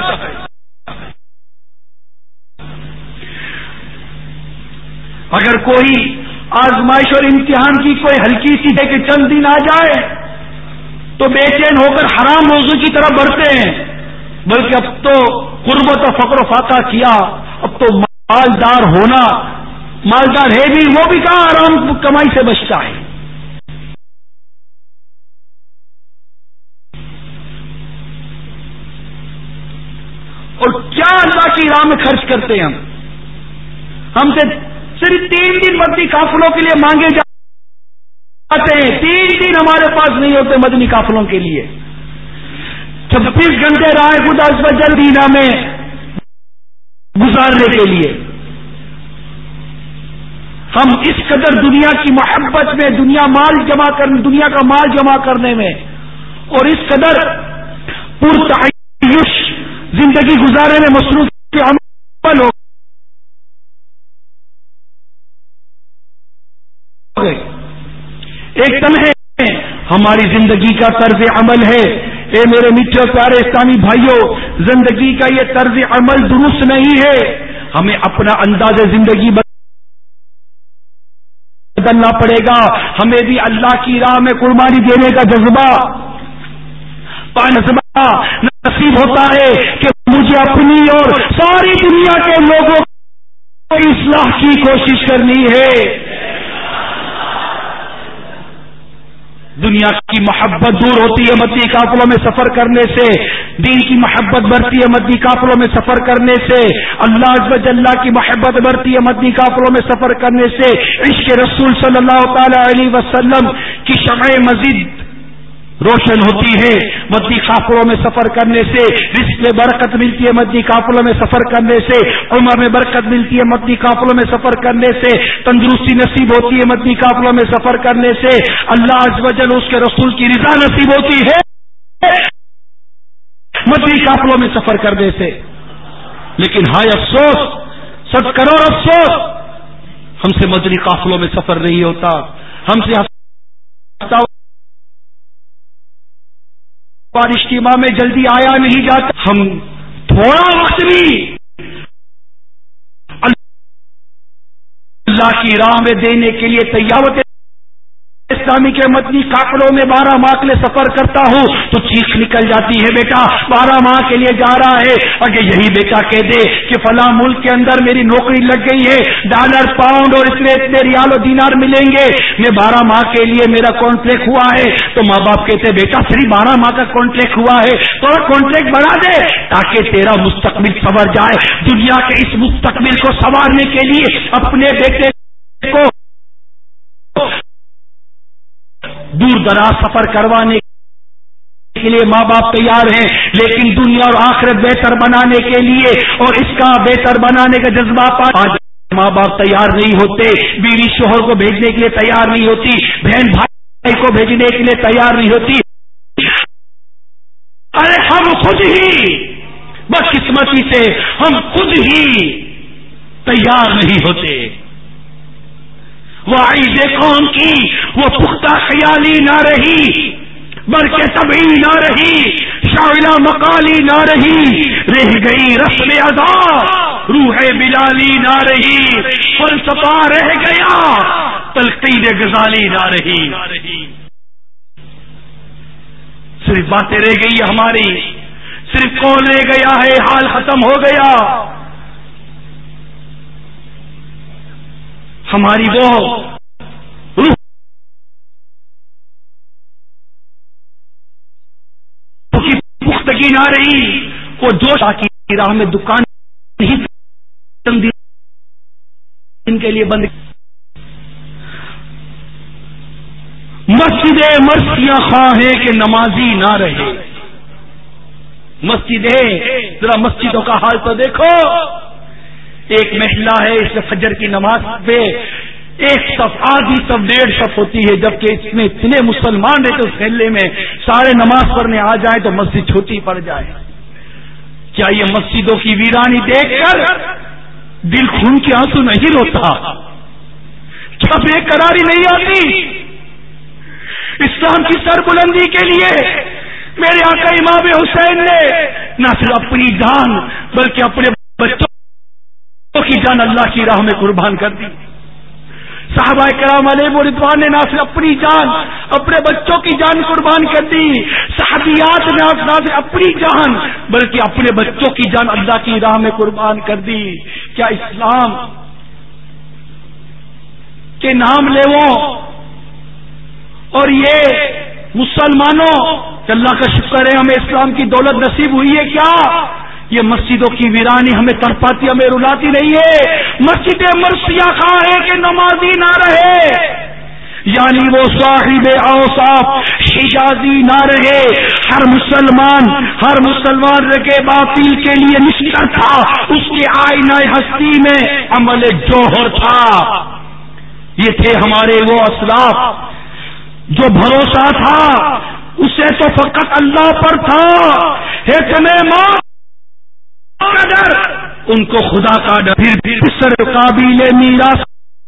اگر کوئی آزمائش اور امتحان کی کوئی ہلکی سی ہے کہ چند دن آ جائے تو بے چین ہو کر حرام موضوع کی طرف بڑھتے ہیں، بلکہ اب تو قربت و فقر و فاقہ کیا، اب تو مالدار ہونا، مالدار ہے بھی وہ بھی کہاں حرام کمائی سے بچتا ہے. اور کیا اللہ کی راہ میں خرچ کرتے ہیں. ہم ہم سے صرف تین دن مدنی قافلوں کے لیے مانگے جاتے ہیں، تین دن ہمارے پاس نہیں ہوتے مدنی قافلوں کے لیے. چھبیس گھنٹے رائے خدا وجل دینا میں گزارنے کے لیے ہم اس قدر دنیا کی محبت میں، دنیا مال جمع کرنے، دنیا کا مال جمع کرنے میں اور اس قدر پرتعیش زندگی گزارنے میں مصروف کے عمل ہو گئے. ایک دم ہے ہماری زندگی کا طرز عمل ہے. اے میرے میٹھے پیارے اسلامی بھائیوں، زندگی کا یہ طرز عمل درست نہیں ہے. ہمیں اپنا انداز زندگی بدلنا پڑے گا. ہمیں بھی اللہ کی راہ میں قربانی دینے کا جذبہ پانسبہ نصیب ہوتا ہے کہ مجھے اپنی اور ساری دنیا کے لوگوں کی اصلاح کی کوشش کرنی ہے. دنیا کی محبت دور ہوتی ہے مدنی قافلوں میں سفر کرنے سے، دین کی محبت بڑھتی ہے مدنی قافلوں میں سفر کرنے سے، اللہ عز و جل کی محبت بڑھتی ہے مدنی قافلوں میں سفر کرنے سے، عشق رسول صلی اللہ تعالی علیہ وسلم کی شمع مزید روشن ہوتی ہے مدنی قافلوں میں سفر کرنے سے، رزق میں برکت ملتی ہے مدنی قافلوں میں سفر کرنے سے، عمر میں برکت ملتی ہے مدنی قافلوں میں سفر کرنے سے، تندرستی نصیب ہوتی ہے مدنی قافلوں میں سفر کرنے سے، اللہ عز و جل اس کے رسول کی رضا نصیب ہوتی ہے مدنی قافلوں میں سفر کرنے سے. لیکن ہائے افسوس، سب کروڑ افسوس، ہم سے مدنی قافلوں میں سفر نہیں ہوتا، ہم سے اجتماع میں جلدی آیا نہیں جاتا، ہم تھوڑا وقت بھی اللہ کی راہ میں دینے کے لیے تیار ہوتے. اسلامی کے مدنی قافلوں میں بارہ ماہ کے لیے سفر کرتا ہوں تو چیخ نکل جاتی ہے، بیٹا بارہ ماہ کے لیے جا رہا ہے. اگر یہی بیٹا کہہ دے کہ فلاں ملک کے اندر میری نوکری لگ گئی ہے، ڈالر پاؤنڈ اور اتنے اتنے ریال و دینار ملیں گے، میں بارہ ماہ کے لیے میرا کانٹریکٹ ہوا ہے، تو ماں باپ کہتے بیٹا صرف بارہ ماہ کا کانٹریکٹ ہوا ہے، تھوڑا کانٹریکٹ بڑھا دے تاکہ تیرا مستقبل سنور جائے. دنیا کے اس مستقبل کو سنوارنے کے لیے اپنے بیٹے کو دور دراز سفر کروانے کے لیے ماں باپ تیار ہیں، لیکن دنیا اور آخرت بہتر بنانے کے لیے اور اس کا بہتر بنانے کا جذبہ آج ماں باپ تیار نہیں ہوتے، بیوی شوہر کو بھیجنے کے لیے تیار نہیں ہوتی، بہن بھائی کو بھیجنے کے لیے تیار نہیں ہوتی. ارے ہم خود ہی بدقسمتی سے ہم خود ہی تیار نہیں ہوتے. وعید قوم کی وہ پختہ خیالی نہ رہی، بلکہ طبعی نہ رہی، شاعلہ مقالی نہ رہی، رہ گئی رسم ادا، روح بلالی نہ رہی، فلسفہ رہ گیا، تلقین غزالی نہ رہی. صرف باتیں رہ گئی ہماری، صرف قول رہ گیا ہے، حال ختم ہو گیا. ہماری وہ روح کی پختگی نہ رہی، وہ جوش کی راہ میں دکان نہیں ان کے لیے بند. مسجدیں مرثیہ خواہیں کہ نمازی نہ رہے. مسجدیں، ذرا مسجدوں کا حال تو دیکھو. ایک محلہ ہے، اس میں فجر کی نماز پہ ایک صف، آدھی صف ڈیڑھ صف ہوتی ہے، جبکہ اس میں اتنے مسلمان رہتے اس محلے میں، سارے نماز پڑھنے آ جائیں تو مسجد چھوٹی پڑ جائے. کیا یہ مسجدوں کی ویرانی دیکھ کر دل خون کے آنسو نہیں روتا؟ کیا بے قراری نہیں آتی؟ اسلام کی سربلندی کے لیے میرے آقا امام حسین نے نہ صرف اپنی جان بلکہ اپنے بچوں کی جان اللہ کی راہ میں قربان کر دی. صحابہ کرام علیہ رضوان نے نہ صرف اپنی جان، اپنے بچوں کی جان قربان کر دی. صحابیات نے نہ صرف اپنی جان بلکہ اپنے بچوں کی جان اللہ کی راہ میں قربان کر دی. کیا اسلام کے نام لیو اور یہ مسلمانوں کہ اللہ کا شکر ہے ہمیں اسلام کی دولت نصیب ہوئی ہے، کیا یہ مسجدوں کی ویرانی ہمیں تڑپاتی، ہمیں رلاتی نہیں ہے؟ مسجدیں مرثیہ خواہیں کہ نمازی نہ رہے، یعنی وہ صاحب اوصاف حجازی نہ رہے. ہر مسلمان ہر مسلمان رگے باطل کے لیے نشتر تھا، اس کے آئینہ ہستی میں عمل جوہر تھا. یہ تھے ہمارے وہ اسلاف جو بھروسہ تھا اسے تو فقط اللہ پر تھا، حکم موت کا ڈر، ان کو خدا کا ڈر. پھر سر قابل میراث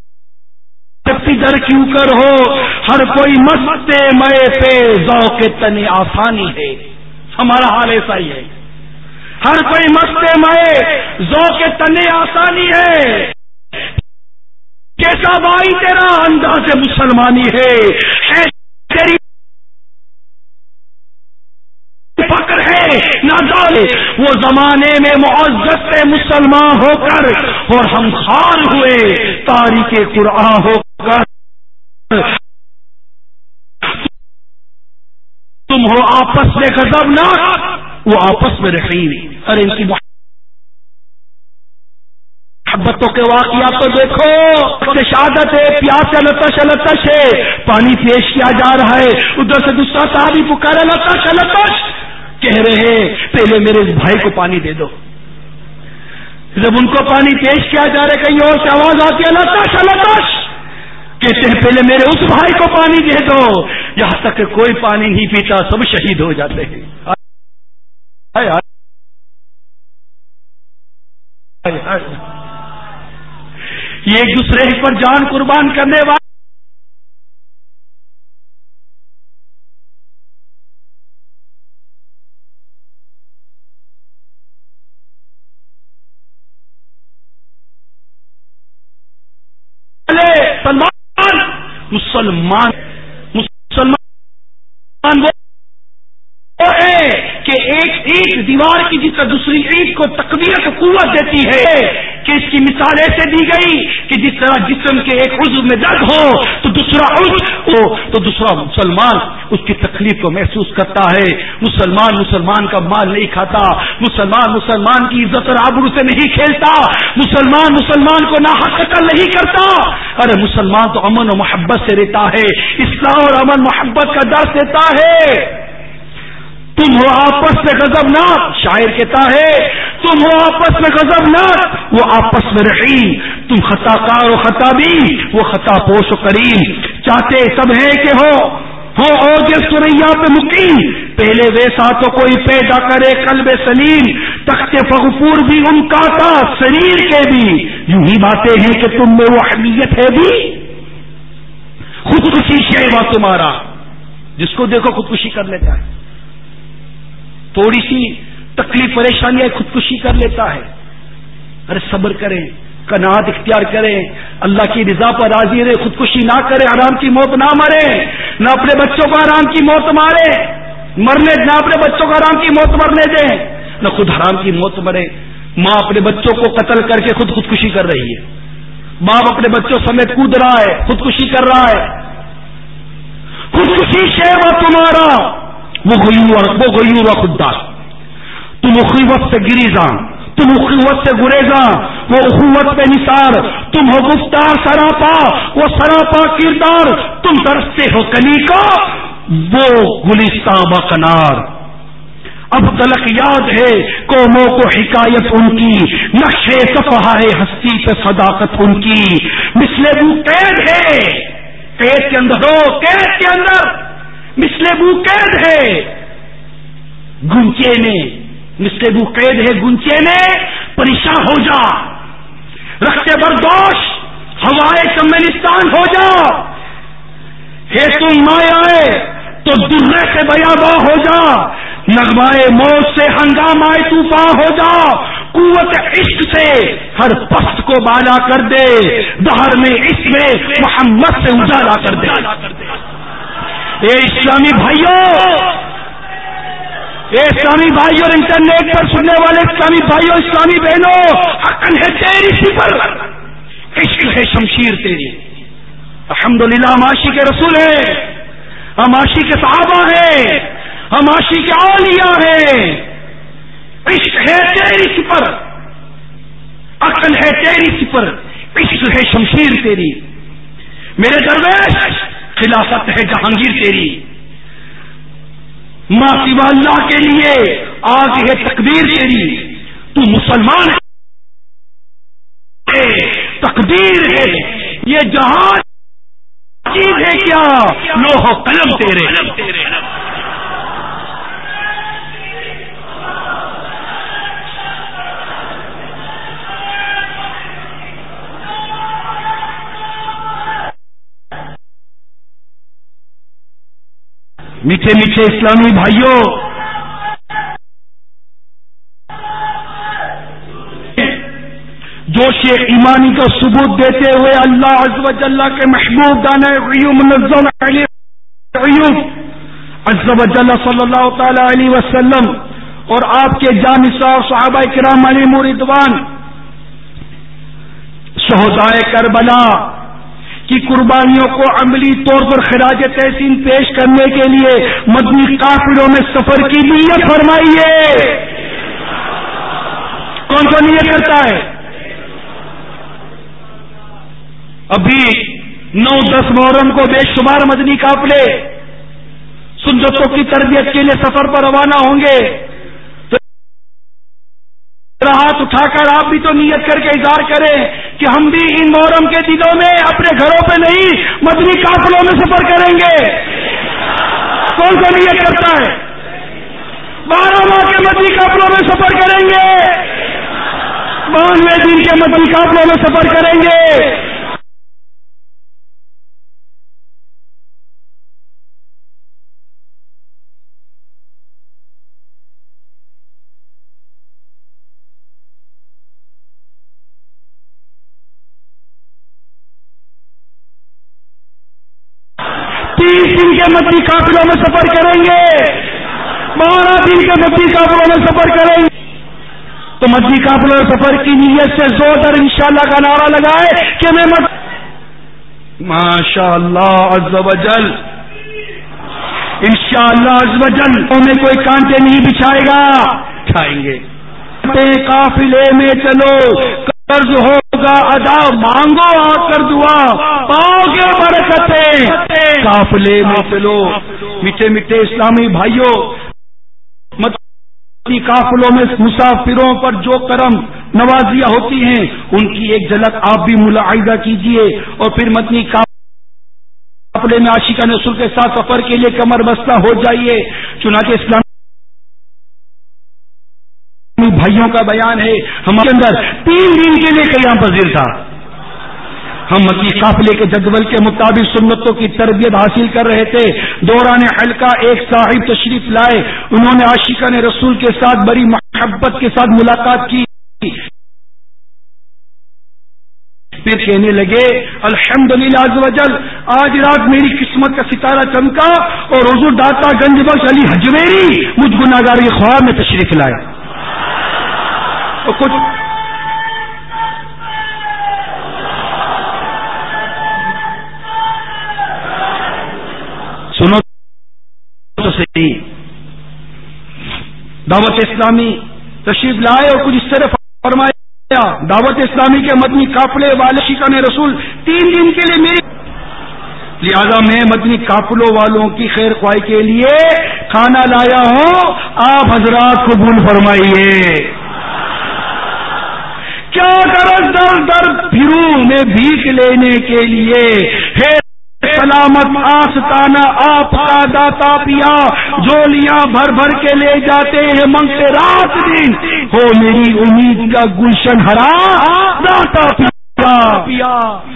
در کیوں کر ہو، ہر کوئی مست مئے پہ ذوق تن آسانی ہے. ہمارا حال ایسا ہی ہے. ہر کوئی مستے میں ذوق تنے آسانی ہے، کیسا بھائی تیرا انداز مسلمانی ہے، تیری فکر ہے نہ جانے وہ زمانے میں معزز سے مسلمان ہو کر اور ہم خار ہوئے تاریخ قرآن ہو کر، تم ہو آپس میں غضبناک وہ آپس میں رحیم۔ ارے ان کی محبتوں کے واقعات تو دیکھو، شہادت ہے، پیاس کا لطش لطش ہے، پانی پیش کیا جا رہا ہے، ادھر سے دوسرا صحابی پکارا لطش لطش، کہہ رہے ہیں پہلے میرے اس بھائی کو پانی دے دو۔ جب ان کو پانی پیش کیا جا رہا ہے کہیں اور سے آواز آتی ہے لطش لطش، کہتے ہیں پہلے میرے اس بھائی کو پانی دے دو، یہاں تک کہ کوئی پانی نہیں پیتا، سب شہید ہو جاتے ہیں۔ آئے آئے آئے آئے۔ یہ ایک دوسرے پر جان قربان کرنے والے مسلمان مسلمان مسلمان وہ ہے کہ ایک ایک دیوار کی جس کا دوسری ایک کو تقویت قوت دیتی ہے، کہ اس کی مثال ایسے دی گئی کہ جس طرح جسم کے ایک عضو میں درد ہو تو دوسرا عضو ہو تو دوسرا مسلمان اس کی تکلیف کو محسوس کرتا ہے۔ مسلمان مسلمان کا مال نہیں کھاتا، مسلمان مسلمان کی عزت اور آبرو سے نہیں کھیلتا، مسلمان مسلمان کو ناحق قتل نہیں کرتا، ارے مسلمان تو امن و محبت سے رہتا ہے، اسلام اور امن محبت کا درس دیتا ہے۔ تم ہو آپس میں غضبناک، شاعر کہتا ہے تم ہو آپس میں غضبناک وہ آپس میں رحیم، تم خطا کار و خطا بھی وہ خطا پوش و کریم، چاہتے سب ہے کہ ہو ہو اوج سریا پہ مقیم، پہلے ویسا تو کوئی پیدا کرے قلب سلیم، تخت فغفور بھی ان کا تھا شریر کے بھی، یوں ہی باتیں ہیں کہ تم میں وہ حمیت ہے بھی، خودکشی شیوا تمہارا، جس کو دیکھو خودکشی کر لیتا ہے، تھوڑی سی تکلیف پریشانی ہے خودکشی کر لیتا ہے۔ ارے صبر کریں، قناعت اختیار کریں، اللہ کی رضا پر راضی رہے، خودکشی نہ کرے، حرام کی موت نہ مرے، نہ اپنے بچوں کو حرام کی موت مارے مرنے نہ اپنے بچوں کو حرام کی موت مرنے دیں، نہ خود حرام کی موت مرے۔ ماں اپنے بچوں کو قتل کر کے خود خودکشی کر رہی ہے، باپ اپنے بچوں سمیت کود رہا ہے، خودکشی کر رہا ہے۔ خودکشی شیوا تمہارا وہ غیور وہ غیور و خوددار، تم اخوت سے گریزاں، تم اخوت سے گریزاں وہ اخوت پہ نثار، تم ہو گفتار سراپا وہ سراپا کردار، تم ترستے ہو کلی کا وہ گلستاں بکنار۔ اب تلک یاد ہے قوموں کو حکایت ان کی، نقشے صفحہ ہستی پہ صداقت ان کی، مثل بو قید ہے قید کے اندر ہو قید کے اندر مثل بو قید ہے گنچے نے، مثل بو قید ہے گنچے نے پریشان ہو جا، رکھتے بردوش ہوائے چمنستان ہو جا، ہے تم مایائے تو درے سے بیاباں ہو جا، نغمائے موت سے ہنگامائے طوفان ہو جا، قوت عشق سے ہر پست کو بالا کر دے، دہر میں اس میں محمد سے اجالا کر دے۔ اے اسلامی بھائیوں، اے اسلامی بھائیوں اور انٹرنیٹ پر سننے والے اسلامی بھائیوں اسلامی بہنوں، حقن ہے تیری صفر، عشق ہے شمشیر تیری۔ الحمدللہ ہم عاشق کے رسول ہیں، ہم عاشق کے صحابہ ہیں، ہم عاشق کے اولیاء ہیں، عشق ہے تیری صفر، عقل ہے تیری صفر، عشق ہے شمشیر تیری۔ میرے درویش خلافت ہے جہانگیر تیری، ماں سوا اللہ کے لیے آگ ہے تکبیر تیری، تو مسلمان ہے تقدیر ہے، یہ جہان چیز ہے کیا لوح و قلم تیرے۔ میٹھے میٹھے اسلامی بھائیوں، جوش ایمانی کا ثبوت دیتے ہوئے اللہ عز و جل کے محبوب دانا غیوم منزل علی غیوم عز و جل صلی اللہ تعالی علیہ وسلم اور آپ کے جانثار صحابہ کرام علیہم رضوان شہدائے کربلا کی قربانیوں کو عملی طور پر خراج تحسین پیش کرنے کے لیے مدنی قافلوں میں سفر کی نیت فرمائیے. کون کون نیت کرتا ہے؟ ابھی نو دس محرم کو بے شمار مدنی قافلے سنتوں کی تربیت کے لیے سفر پر روانہ ہوں گے. ہاتھ اٹھا کر آپ بھی تو نیت کر کے اظہار کریں کہ ہم بھی ان محرم کے دنوں میں اپنے گھروں پہ نہیں مدنی قافلوں میں سفر کریں گے. کون سا نیت کرتا ہے؟ بارہ ماہ کے مدنی قافلوں میں سفر کریں گے، بانوے دن کے مدنی قافلوں میں سفر کریں گے. تیس دن کے مدنی قافلوں میں سفر کریں گے، بارہ دن کے مدنی قافلوں میں سفر کریں گے. تو مدنی قافلوں میں سفر کی نیت سے زوردار انشاءاللہ کا نعرہ لگائے کہ میں مد... ماشاء اللہ عز و جل انشاءاللہ عز و جل میں کوئی کانٹے نہیں بچھائے گا، اٹھائیں گے. قافلے میں چلو قرض ہوگا ادا، مانگو آ کر دعا پاؤ گے برکتیں. قافلے میں چلو میٹھے میٹھے اسلامی بھائیوں، مدنی قافلوں میں مسافروں پر جو کرم نوازیاں ہوتی ہیں ان کی ایک جھلک آپ بھی ملاحظہ کیجئے، اور پھر مدنی قافلے میں عاشقان رسول کے ساتھ سفر کے لیے کمر بستہ ہو جائیے. چنانچہ اسلام بھائیوں کا بیان ہے ہمارے اندر تین دن کے لیے قیام پذیر تھا. ہم مدنی قافلے کے جدول کے مطابق سنتوں کی تربیت حاصل کر رہے تھے. دوران حلقہ ایک صاحب تشریف لائے، انہوں نے عاشقان رسول کے ساتھ بڑی محبت کے ساتھ ملاقات کی. پھر کہنے لگے الحمدللہ عز و جل آج رات میری قسمت کا ستارہ چمکا اور حضور داتا گنج بخش علی حجویری مجھ گناہگار کے خواب میں تشریف لائے. اور کچھ سنو تو صحیح، دعوت اسلامی تشریف لائے اور کچھ اس طرح فرمایا دعوت اسلامی کے مدنی قافلے والے عاشقان رسول تین دن کے لیے میری، لہذا میں مدنی قافلوں والوں کی خیر خواہی کے لیے کھانا لایا ہوں، آپ حضرات قبول فرمائیے. کیا کرس در در پھروں میں بھیک لینے کے لیے، ہے سلامت آستانہ آپ کا داتا پیا، جولیاں بھر بھر کے لے جاتے ہیں منگتے رات دن، ہو میری امید کا گلشن ہرا داتا پیا.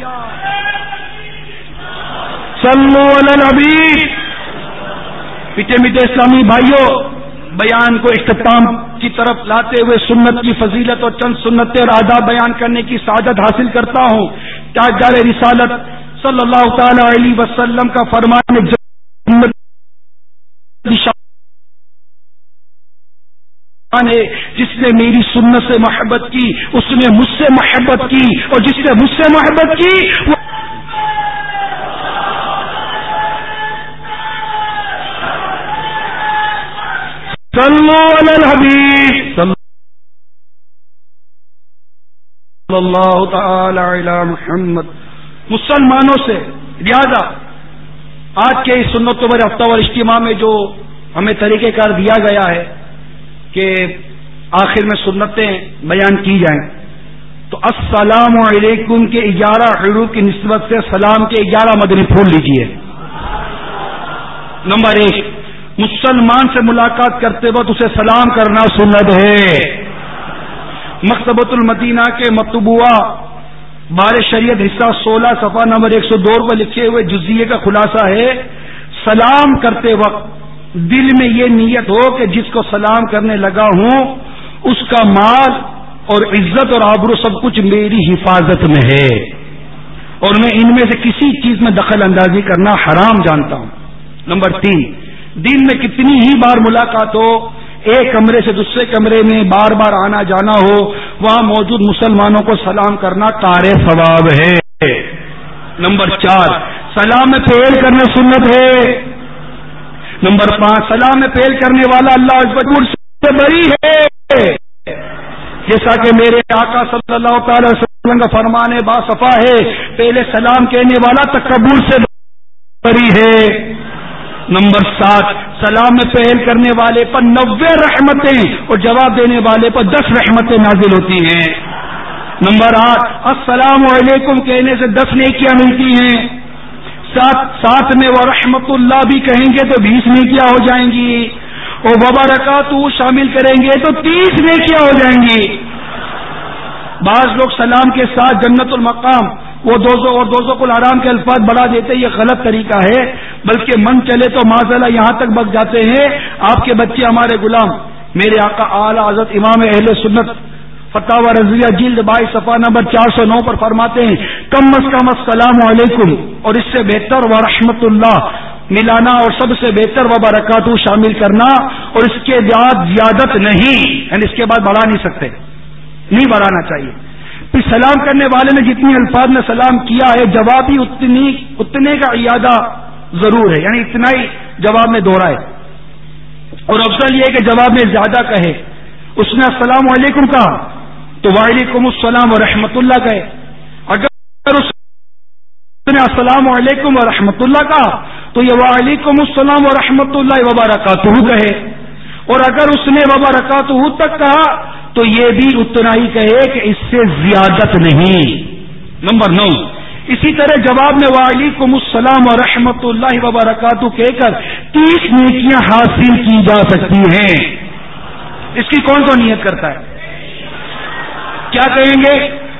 صلو علی النبی. میٹھے میٹھے اسلامی بھائیوں، بیان کو اختتام کی طرف لاتے ہوئے سنت کی فضیلت اور چند سنتیں اور آداب بیان کرنے کی سعادت حاصل کرتا ہوں. تاجدار رسالت صلی اللہ تعالی علیہ وسلم کا فرمان ہے، جس نے میری سنت سے محبت کی اس نے مجھ سے محبت کی، اور جس نے مجھ سے محبت کی وہ صلو علی الحبیب صلی اللہ تعالی علی محمد. مسلمانوں سے لہذا آج کے اس سنت پر ہفتہ وار اجتماع میں جو ہمیں طریقہ کار دیا گیا ہے کہ آخر میں سنتیں بیان کی جائیں، تو السلام علیکم کے گیارہ حروف کی نسبت سے سلام کے گیارہ مدنی پھول لیجیے. نمبر ایک، مسلمان سے ملاقات کرتے وقت اسے سلام کرنا سنت ہے. مکتبۃ المدینہ کے مطبوعہ بار شریعت حصہ سولہ صفحہ نمبر ایک سو دو پر لکھے ہوئے جزیے کا خلاصہ ہے، سلام کرتے وقت دل میں یہ نیت ہو کہ جس کو سلام کرنے لگا ہوں اس کا مال اور عزت اور آبرو سب کچھ میری حفاظت میں ہے، اور میں ان میں سے کسی چیز میں دخل اندازی کرنا حرام جانتا ہوں۔ نمبر تین، دن میں کتنی ہی بار ملاقات ہو، ایک کمرے سے دوسرے کمرے میں بار بار آنا جانا ہو، وہاں موجود مسلمانوں کو سلام کرنا قار ثواب ہے۔ نمبر چار، سلام میں پھیل کرنا سنت ہے۔ نمبر پانچ، سلام میں پھیل کرنے والا اللہ اکبر سے بری ہے، جیسا کہ میرے آقا صلی اللہ تعالی وسلم کا فرمان باصفا ہے، پہلے سلام کہنے والا تکبر سے بری ہے۔ نمبر سات، سلام میں پہل کرنے والے پر نوے رحمتیں اور جواب دینے والے پر دس رحمتیں نازل ہوتی ہیں۔ نمبر آٹھ، السلام علیکم کہنے سے دس نیکیاں ملتی ہیں۔ ساتھ ساتھ میں وہ رحمت اللہ بھی کہیں گے تو بیس نیکیاں ہو جائیں گی، اور وبرکاتہ شامل کریں گے تو تیس نیکیاں ہو جائیں گی۔ بعض لوگ سلام کے ساتھ جنت المقام وہ دوزو اور دوزو کو الحرام کے الفاظ بڑھا دیتے، یہ غلط طریقہ ہے، بلکہ من چلے تو معذلہ یہاں تک بک جاتے ہیں۔ آپ کے بچے ہمارے غلام میرے آقا اعلی حضرت امام اہل سنت فتاوی رضویہ جلد بائیس صفحہ نمبر چار سو نو پر فرماتے ہیں، کم از کم السلام علیکم اور اس سے بہتر و رحمت اللہ ملانا، اور سب سے بہتر و برکاتہ شامل کرنا، اور اس کے بعد زیادت نہیں، یعنی اس کے بعد بڑھا نہیں سکتے، نہیں بڑھانا چاہیے۔ پھر سلام کرنے والے نے جتنی الفاظ میں سلام کیا ہے، جواب بھی اتنی اتنے کا اعادہ ضرور ہے، یعنی اتنا ہی جواب میں دوہرائے، اور افضل یہ ہے کہ جواب میں زیادہ کہے۔ اس نے السلام علیکم کہا تو وعلیکم السلام ورحمۃ اللہ کہے، اگر اس نے السلام علیکم ورحمۃ اللہ کہا تو یہ وعلیکم السلام ورحمۃ اللہ وبرکاتہ کہے، اور اگر اس نے وبرکاتہ تک کہا تو یہ بھی اتنا ہی کہے کہ اس سے زیادت نہیں۔ نمبر نو، اسی طرح جواب میں وعلیکم السلام ورحمۃ اللہ وبرکاتہ کہہ کر تیس نیکیاں حاصل کی جا سکتی ہیں۔ اس کی کون کون نیت کرتا ہے؟ کیا کہیں گے؟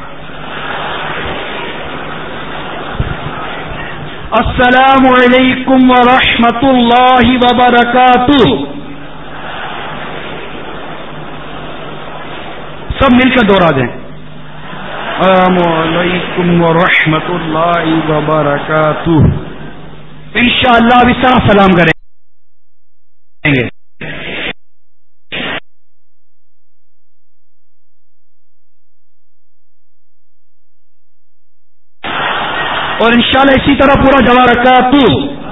السلام علیکم ورحمۃ اللہ وبرکاتہ، سب مل کر دوہرا دیں، السلام علیکم ورحمۃ اللہ وبرکاتہ۔ انشاءاللہ اب اس طرح سلام کریں گے۔ اور انشاءاللہ اسی طرح پورا جواب برکاتہ۔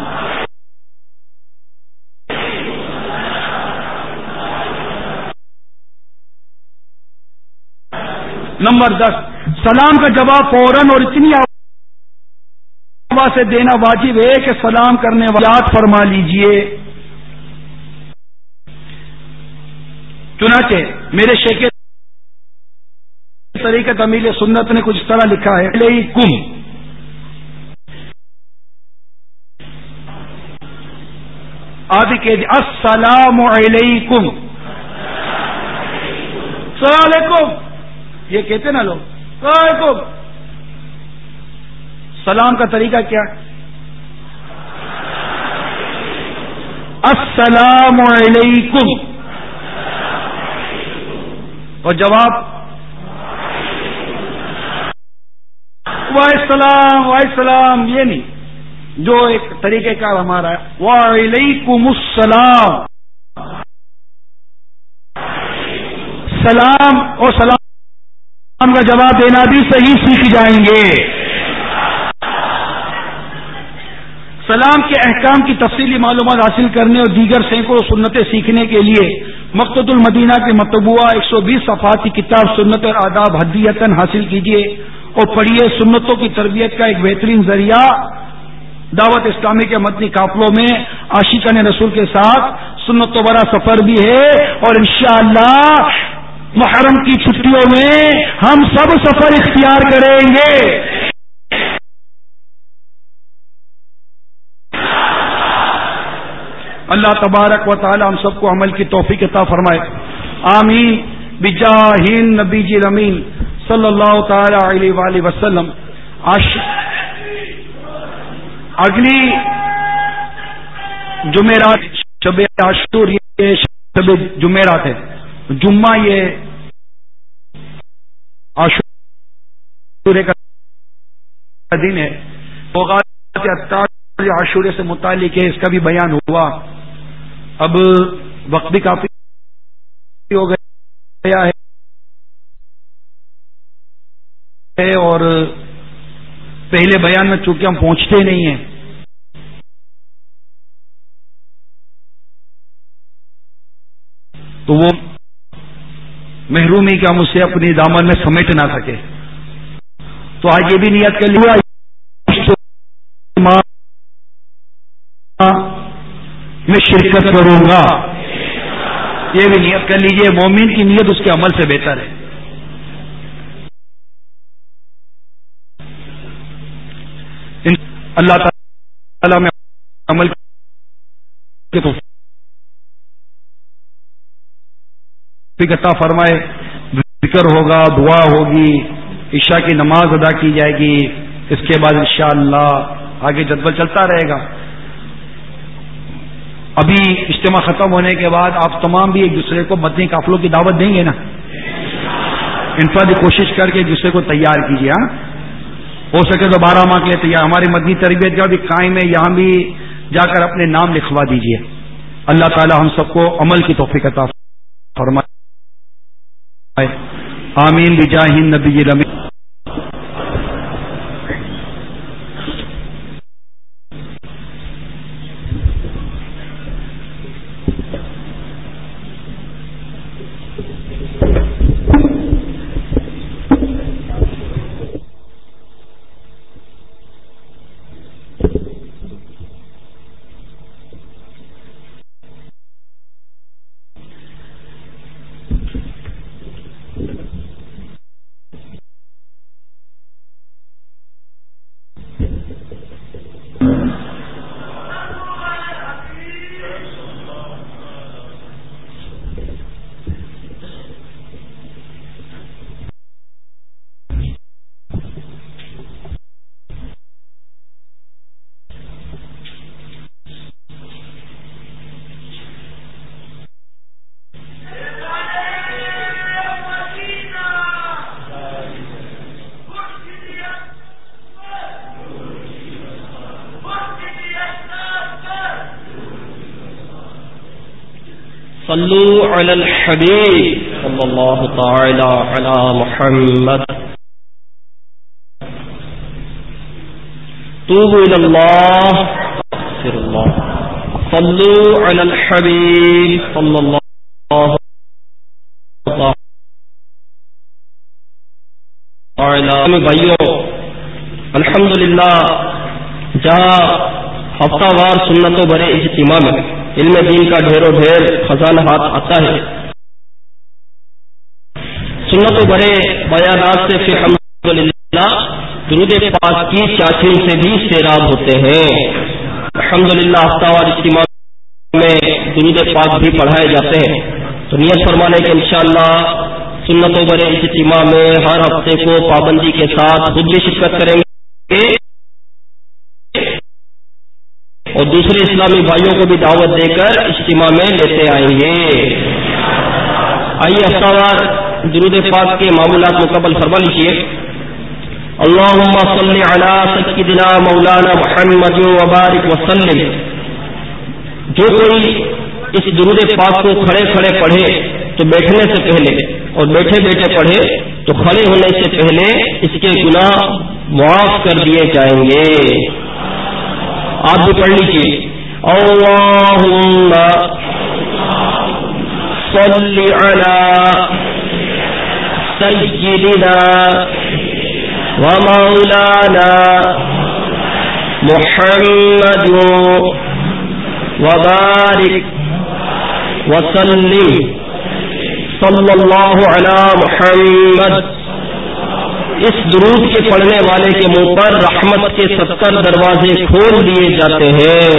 نمبر دس، سلام کا جواب فوراً اور اتنی آواز سے دینا واجب ہے کہ سلام کرنے والے یاد فرما لیجئے۔ چنانچہ میرے شیخ طریقہ تمیل سنت نے کچھ اس طرح لکھا ہے، علیکم، آدھی کہ السلام علیکم، السلام علیکم، یہ کہتے نا لوگ السلام علیکم۔ سلام کا طریقہ کیا؟ السلام علیکم، اور جواب وعلیکم السلام، یہ نہیں جو ایک طریقہ کار ہمارا ہے، وعلیکم السلام، سلام اور سلام کا جواب دینا بھی صحیح سیکھ جائیں گے۔ سلام کے احکام کی تفصیلی معلومات حاصل کرنے اور دیگر سینکڑوں سنتیں سیکھنے کے لیے مقصد المدینہ کے مطبوعہ ایک سو بیس صفحات کی کتاب سنت اور آداب ہدیتاً حاصل کیجیے اور پڑھیے۔ سنتوں کی تربیت کا ایک بہترین ذریعہ دعوت اسلامی کے مدنی قافلوں میں عاشقان رسول کے ساتھ سنتوں برا سفر بھی ہے، اور انشاءاللہ محرم کی چھٹیوں میں ہم سب سفر اختیار کریں گے۔ اللہ تبارک و تعالی ہم سب کو عمل کی توفیق عطا فرمائے، آمین بجاہ نبی جی امین صلی اللہ تعالی علیہ وآلہ وسلم۔ اگلی جمعرات شب عاشور، یہ شب جمعرات ہے، جمعہ یہ عاشورے کا دن ہے، اوقات اتار عاشورے سے متعلق ہے، اس کا بھی بیان ہوا. اب وقت بھی کافی ہو گیا ہے اور پہلے بیان میں چونکہ ہم پہنچتے نہیں ہیں تو وہ محرومی کا ہم اسے اپنی دامن میں سمیٹ نہ سکے. تو آج یہ بھی نیت کر لیا میں شرکت کروں گا، یہ بھی نیت کر لیجئے. مومن کی نیت اس کے عمل سے بہتر ہے. اللہ تعالیٰ میں عمل کے توفیق عطا فرمائے. ذکر ہوگا، دعا ہوگی، عشاء کی نماز ادا کی جائے گی، اس کے بعد انشاءاللہ آگے جدول چلتا رہے گا. ابھی اجتماع ختم ہونے کے بعد آپ تمام بھی ایک دوسرے کو مدنی قافلوں کی دعوت دیں گے نا؟ انفرادی کوشش کر کے ایک دوسرے کو تیار کیجیے. ہاں ہو سکے تو بارہ ماہ کے لیے تیار. ہماری مدنی تربیت کا بھی قائم ہے، یہاں بھی جا کر اپنے نام لکھوا دیجیے. اللہ تعالی ہم سب کو عمل کی توفیق عطا فرمائے. آمین بجاہ النبی الامین. صلو علی الحبیب صلی اللہ تعالی علی محمد. توبوا الی اللہ استغفر اللہ. صلو علی الحبیب صلی اللہ تعالی. بھائیو، الحمدللہ جہاں ہفتہ وار سنتوں بھرے اجتماع میں علم دین کا ڈھیر و ڈھیر خزانہ ہاتھ آتا ہے، سنتوں بھرے بیانات سے پھر الحمدللہ درود پاک کی چاچین سے بھی سیراب ہوتے ہیں. الحمدللہ ہفتہ وار اجتماع میں درود پاک بھی پڑھائے جاتے ہیں. تو نیت فرمانے کے انشاءاللہ سنتوں بھرے اجتماع میں ہر ہفتے کو پابندی کے ساتھ خود بھی شرکت کریں گے اور دوسرے اسلامی بھائیوں کو بھی دعوت دے کر اجتماع میں لیتے آئیں گے. آئیے ہفتہ وار درود پاک کے معمولات مکمل فرما لیجیے. اللہم صلی علی سیدنا مولانا محمد وبارک وسلم. جو کوئی اس درود پاک کو کھڑے کھڑے پڑھے تو بیٹھنے سے پہلے اور بیٹھے بیٹھے پڑھے تو کھڑے ہونے سے پہلے اس کے گناہ معاف کر دیے جائیں گے. آپ بھی پڑھ لیجیے. اللہم صلی علی سیدنا ومولانا محمد وبارک وسلم. صلی اللہ علی محمد. اس درود کے پڑھنے والے کے منہ پر رحمت کے ستر دروازے کھول دیے جاتے ہیں.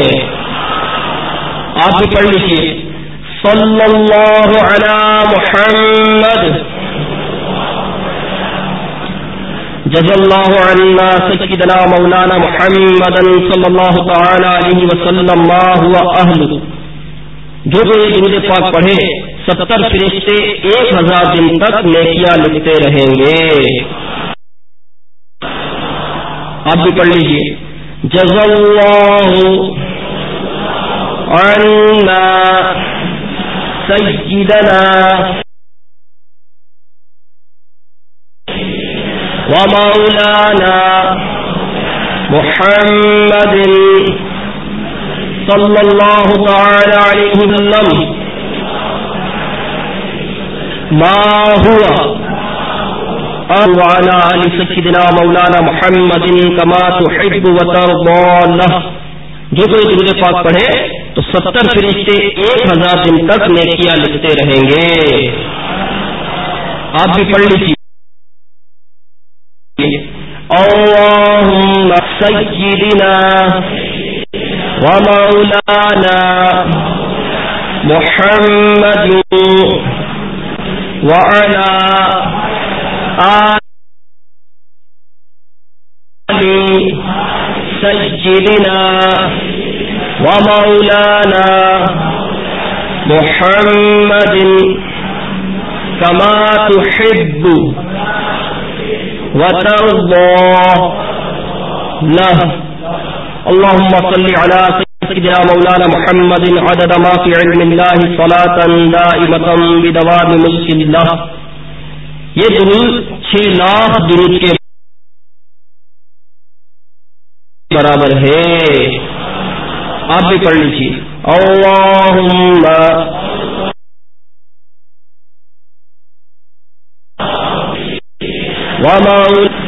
آپ بھی پڑھ لیجیے. صلی اللہ علی محمد. جزا اللہ عنا سیدنا مولانا محمد صلی اللہ تعالی علیہ وسلم ما هو اہل. جو کوئی درود پاک پڑھے ستر فرشتے ایک ہزار دن تک نیکیاں لکھتے رہیں گے. آپ بھی پڑھ لیجیے. جزا اللہ عنا سیدنا ومولانا محمد صلی اللہ تعالی علیہ وسلم ما ہوا وعلى آل سيدنا مولانا محمد كما تحب وترضى له. جو کوئی درود پاک پڑھے تو ستر فرشتے ایک ہزار دن تک نیکیاں لکھتے رہیں گے. آپ بھی پڑھ لیجیے. اللهم سيدنا ومولانا محمد وعلى آل سيدنا ومولانا محمد كما تحب وترضى له. اللهم صل على سيدنا مولانا محمد عدد ما في علم الله صلاة دائمة بدوام ملك الله. یہ درود چھ لاکھ درود کے برابر ہے. آپ بھی پڑھ لیجیے. اللہم وما